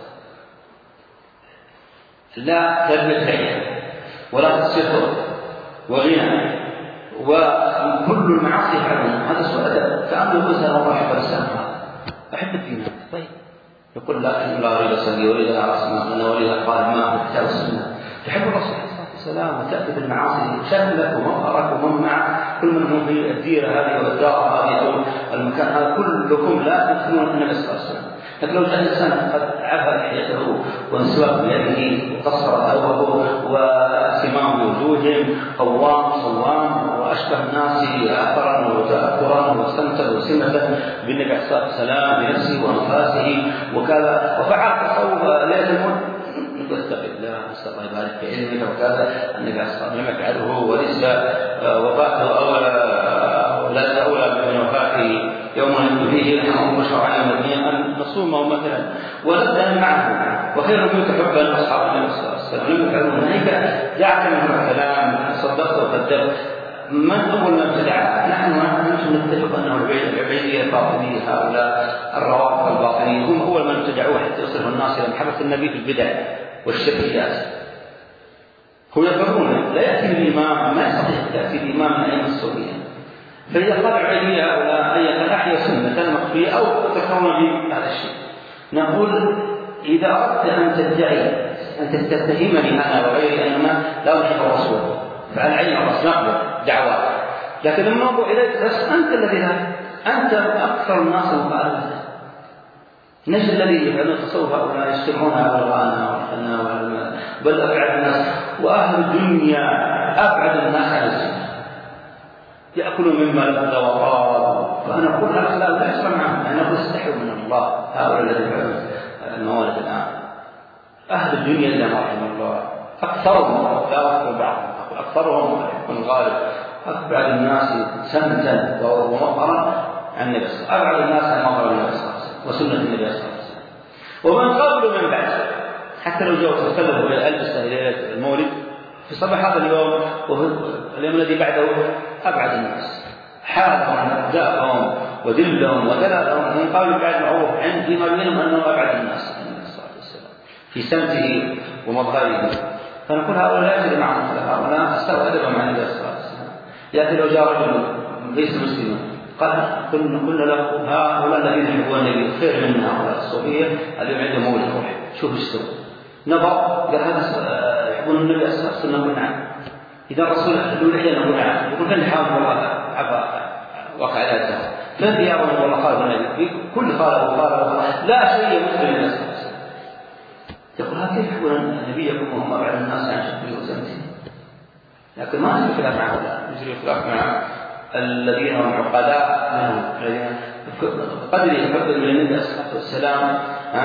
لا تلبس ولا تسطر وغنى وكل المعاصي يفعلون. هذا سوء أدب. كأنه يقول أنا الله أحب الإسلام أحب الدين. طيب يقول لا لا أريد أصلي وأريد أن أرى أنا وأريد أن أقارب معه الكتاب والسنة. تحب الرسول والسلام وتأتي بالمعاصي شكلك ومظهرك ومن معك كل من هم في الديرة هذه والدار هذه أو المكان هذا كلكم لا تدخلون النبي صلى الله عليه وسلم. لكن لو جاء إنسان قد عفى لحيته وانسواك بيده وقصر ثوبه وسمام بوجوههم قوام صوام وأشبه الناس أثرا وتأثرا واستمتع وسمة بالنبي عليه الصلاة والسلام بنفسه وأنفاسه وكذا وفعل تصوف ليلة الموت اتق الله نسأل الله يبارك في علمك وكذا النبي عليه الصلاة والسلام يفعله وليس وفاته أولى ولا أولى من وفاته يوم يموت فيه نحن بشر على المدينة أن نصومه مثلا ونبدأ معه وخير منك حبا أصحاب النبي صلى الله عليه وسلم لم يفعلون هناك دعك من الكلام صدقت وكذبت من أول من ابتدع نحن نحن نتفق أنه العبيدية الباطنية هؤلاء الروافض الباطنية هم أول من ابتدعوه حتى يصرف الناس إلى محبة النبي في البدع والشركيات. هو يقولون لا يأتي الإمام ما يستطيع يأتي الإمام من أئمة السورية فإذا قال العبيدية هؤلاء أن أحيا سنة مخفية أو تكون بهذا الشيء نقول إذا أردت أن تدعي أن تتهمني أنا وغيري أننا لا نحب الرسول فعلى عين الرسول نقبل دعوات لكن الموضوع إليك بس أنت الذي لا أنت أكثر الناس مخالفة نجد الذي يفعلون التصوف هؤلاء يجتمعون على الغانا والخنا بل أبعد الناس وأهل الدنيا أبعد الناس عن السنة يأكلون مما لبد وقال فأنا أقول هؤلاء لا يسمع معهم أنا أقول استحوا من الله هؤلاء الذين يفعلون الموالد الآن أهل الدنيا إلا ما رحم الله أكثرهم لا أذكر بعضهم أكثرهم من الغالب أبعد الناس سمتا ومظهرا عن النبي صلى الله عليه وسلم أبعد الناس عن مظهر النبي صلى الله عليه وسلم وسنة النبي صلى الله عليه وسلم ومن قبل من بعد حتى لو جاءوا تكلموا إلى ألبسة إلى المولد في صباح هذا اليوم واليوم الذي بعده أبعد الناس حالهم أبداءهم ودلهم ودلالهم من قبل بعد معروف عندي ما بينهم أنه أبعد الناس عن النبي صلى الله عليه وسلم في سمته ومظهره فنقول هؤلاء لا يجري معهم هؤلاء استوى أدبا مع النبي صلى الله عليه وسلم. يأتي لو جاء رجل ليس مسلما قال قلنا له هؤلاء الذين يحبون النبي خير من هؤلاء الصوفية اليوم عندهم مولد روح شوف ايش نظر قال هذا يحبون النبي صلى الله عليه وسلم نقول نعم إذا الرسول له لحية نقول نعم يقول كان حاول والله عفا وقع على الزهر فانت يا رب والله قال النبي كل قال وقال لا شيء مثل النبي صلى الله عليه وسلم يقول هكذا يحبون النبي يكون هم أبعد الناس عن شكله وسمته لكن ما يجري خلاف مع هؤلاء يجري خلاف مع الذين هم عقلاء منهم الذين قدر يتقبل من النبي صلى الله عليه وسلم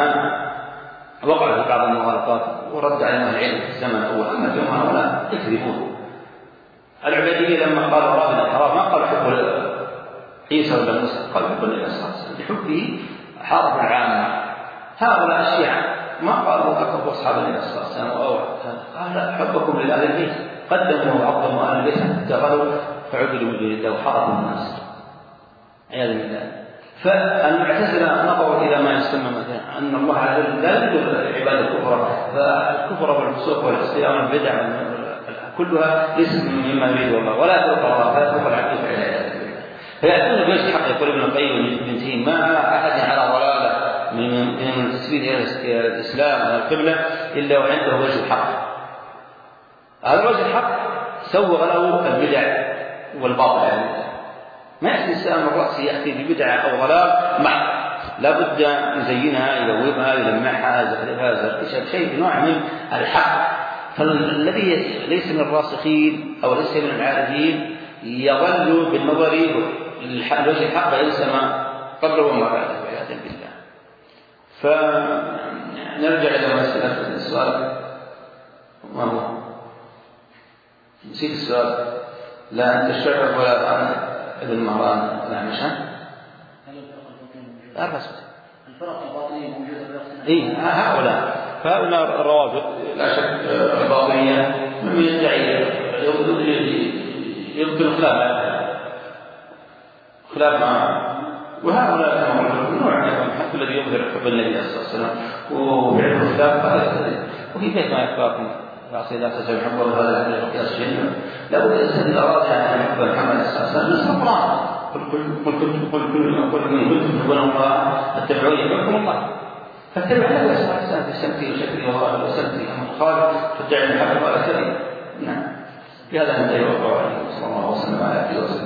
وقع في بعض المغالطات ورد عليهم العلم في الزمن الأول أما اليوم هؤلاء يكذبون. العبيدية لما قالوا رافض الحرام ما قالوا حب عيسى ولا موسى قالوا حب النبي صلى الله عليه وسلم بحبه حارب العامة. هؤلاء الشيعة ما قالوا أكبر أصحاب النبي صلى الله عليه وسلم أو قال حبكم لأهل البيت قدموا وعظموا أهل البيت حتى قالوا فعبدوا من دون الله وحاربوا الناس عياذا بالله. فالمعتزلة نظروا إلى ما يسمى مثلا أن الله عز وجل لا يدخل العباد الكفر فالكفر والفسوق والعصيان والبدع كلها ليست مما يريد الله ولا يترك الله فلا يترك العبد في عباده فيأتون بوجه الحق يقول ابن القيم وابن تيمية ما أحد على ضلالة من تسبيل إلى الإسلام والقبلة إلا وعنده وجه الحق. هذا الوجه الحق سوغ له البدع والباطل يعني ما يأتي الإنسان من رأسه يأتي ببدعة أو ضلال مع لابد يزينها يلومها يلمعها يزخرفها يزرقشها شيء نوع من الحق. فالذي ليس من الراسخين أو ليس من العارفين يظل بالنظر لوجه الحق ليس ما قبله وما بعده والعياذ بالله. فنرجع إلى مسألة السؤال ما هو نسيت السؤال لا أنت الشعر ولا أنا ابن مهران لا مش ها؟ الفرق الباطنية موجودة في وقتنا. إيه هؤلاء هؤلاء الروابط لا شك الباطنية من يدعي يبطل خلاف خلاف مع وهؤلاء نوع حتى الذي يظهر حب النبي صلى الله عليه وسلم وبيعرف الخلاف هذا وفي بيت ما يكفاكم فأصل إذا تسمع حبه هذا الحديث قياس الجنة لابد الإنسان إذا أراد أن يحب محمد صلى الله عليه وسلم نصف القرآن قل كل كل كل كل كل من كنتم تحبون الله اتبعوني يحبكم الله فاتبع النبي صلى الله عليه وسلم في سمته وشكله وسمته أما الخالق تدعي المحبة ولا كذب. نعم بهذا ننتهي والله صلى الله وسلم على عبده ورسوله.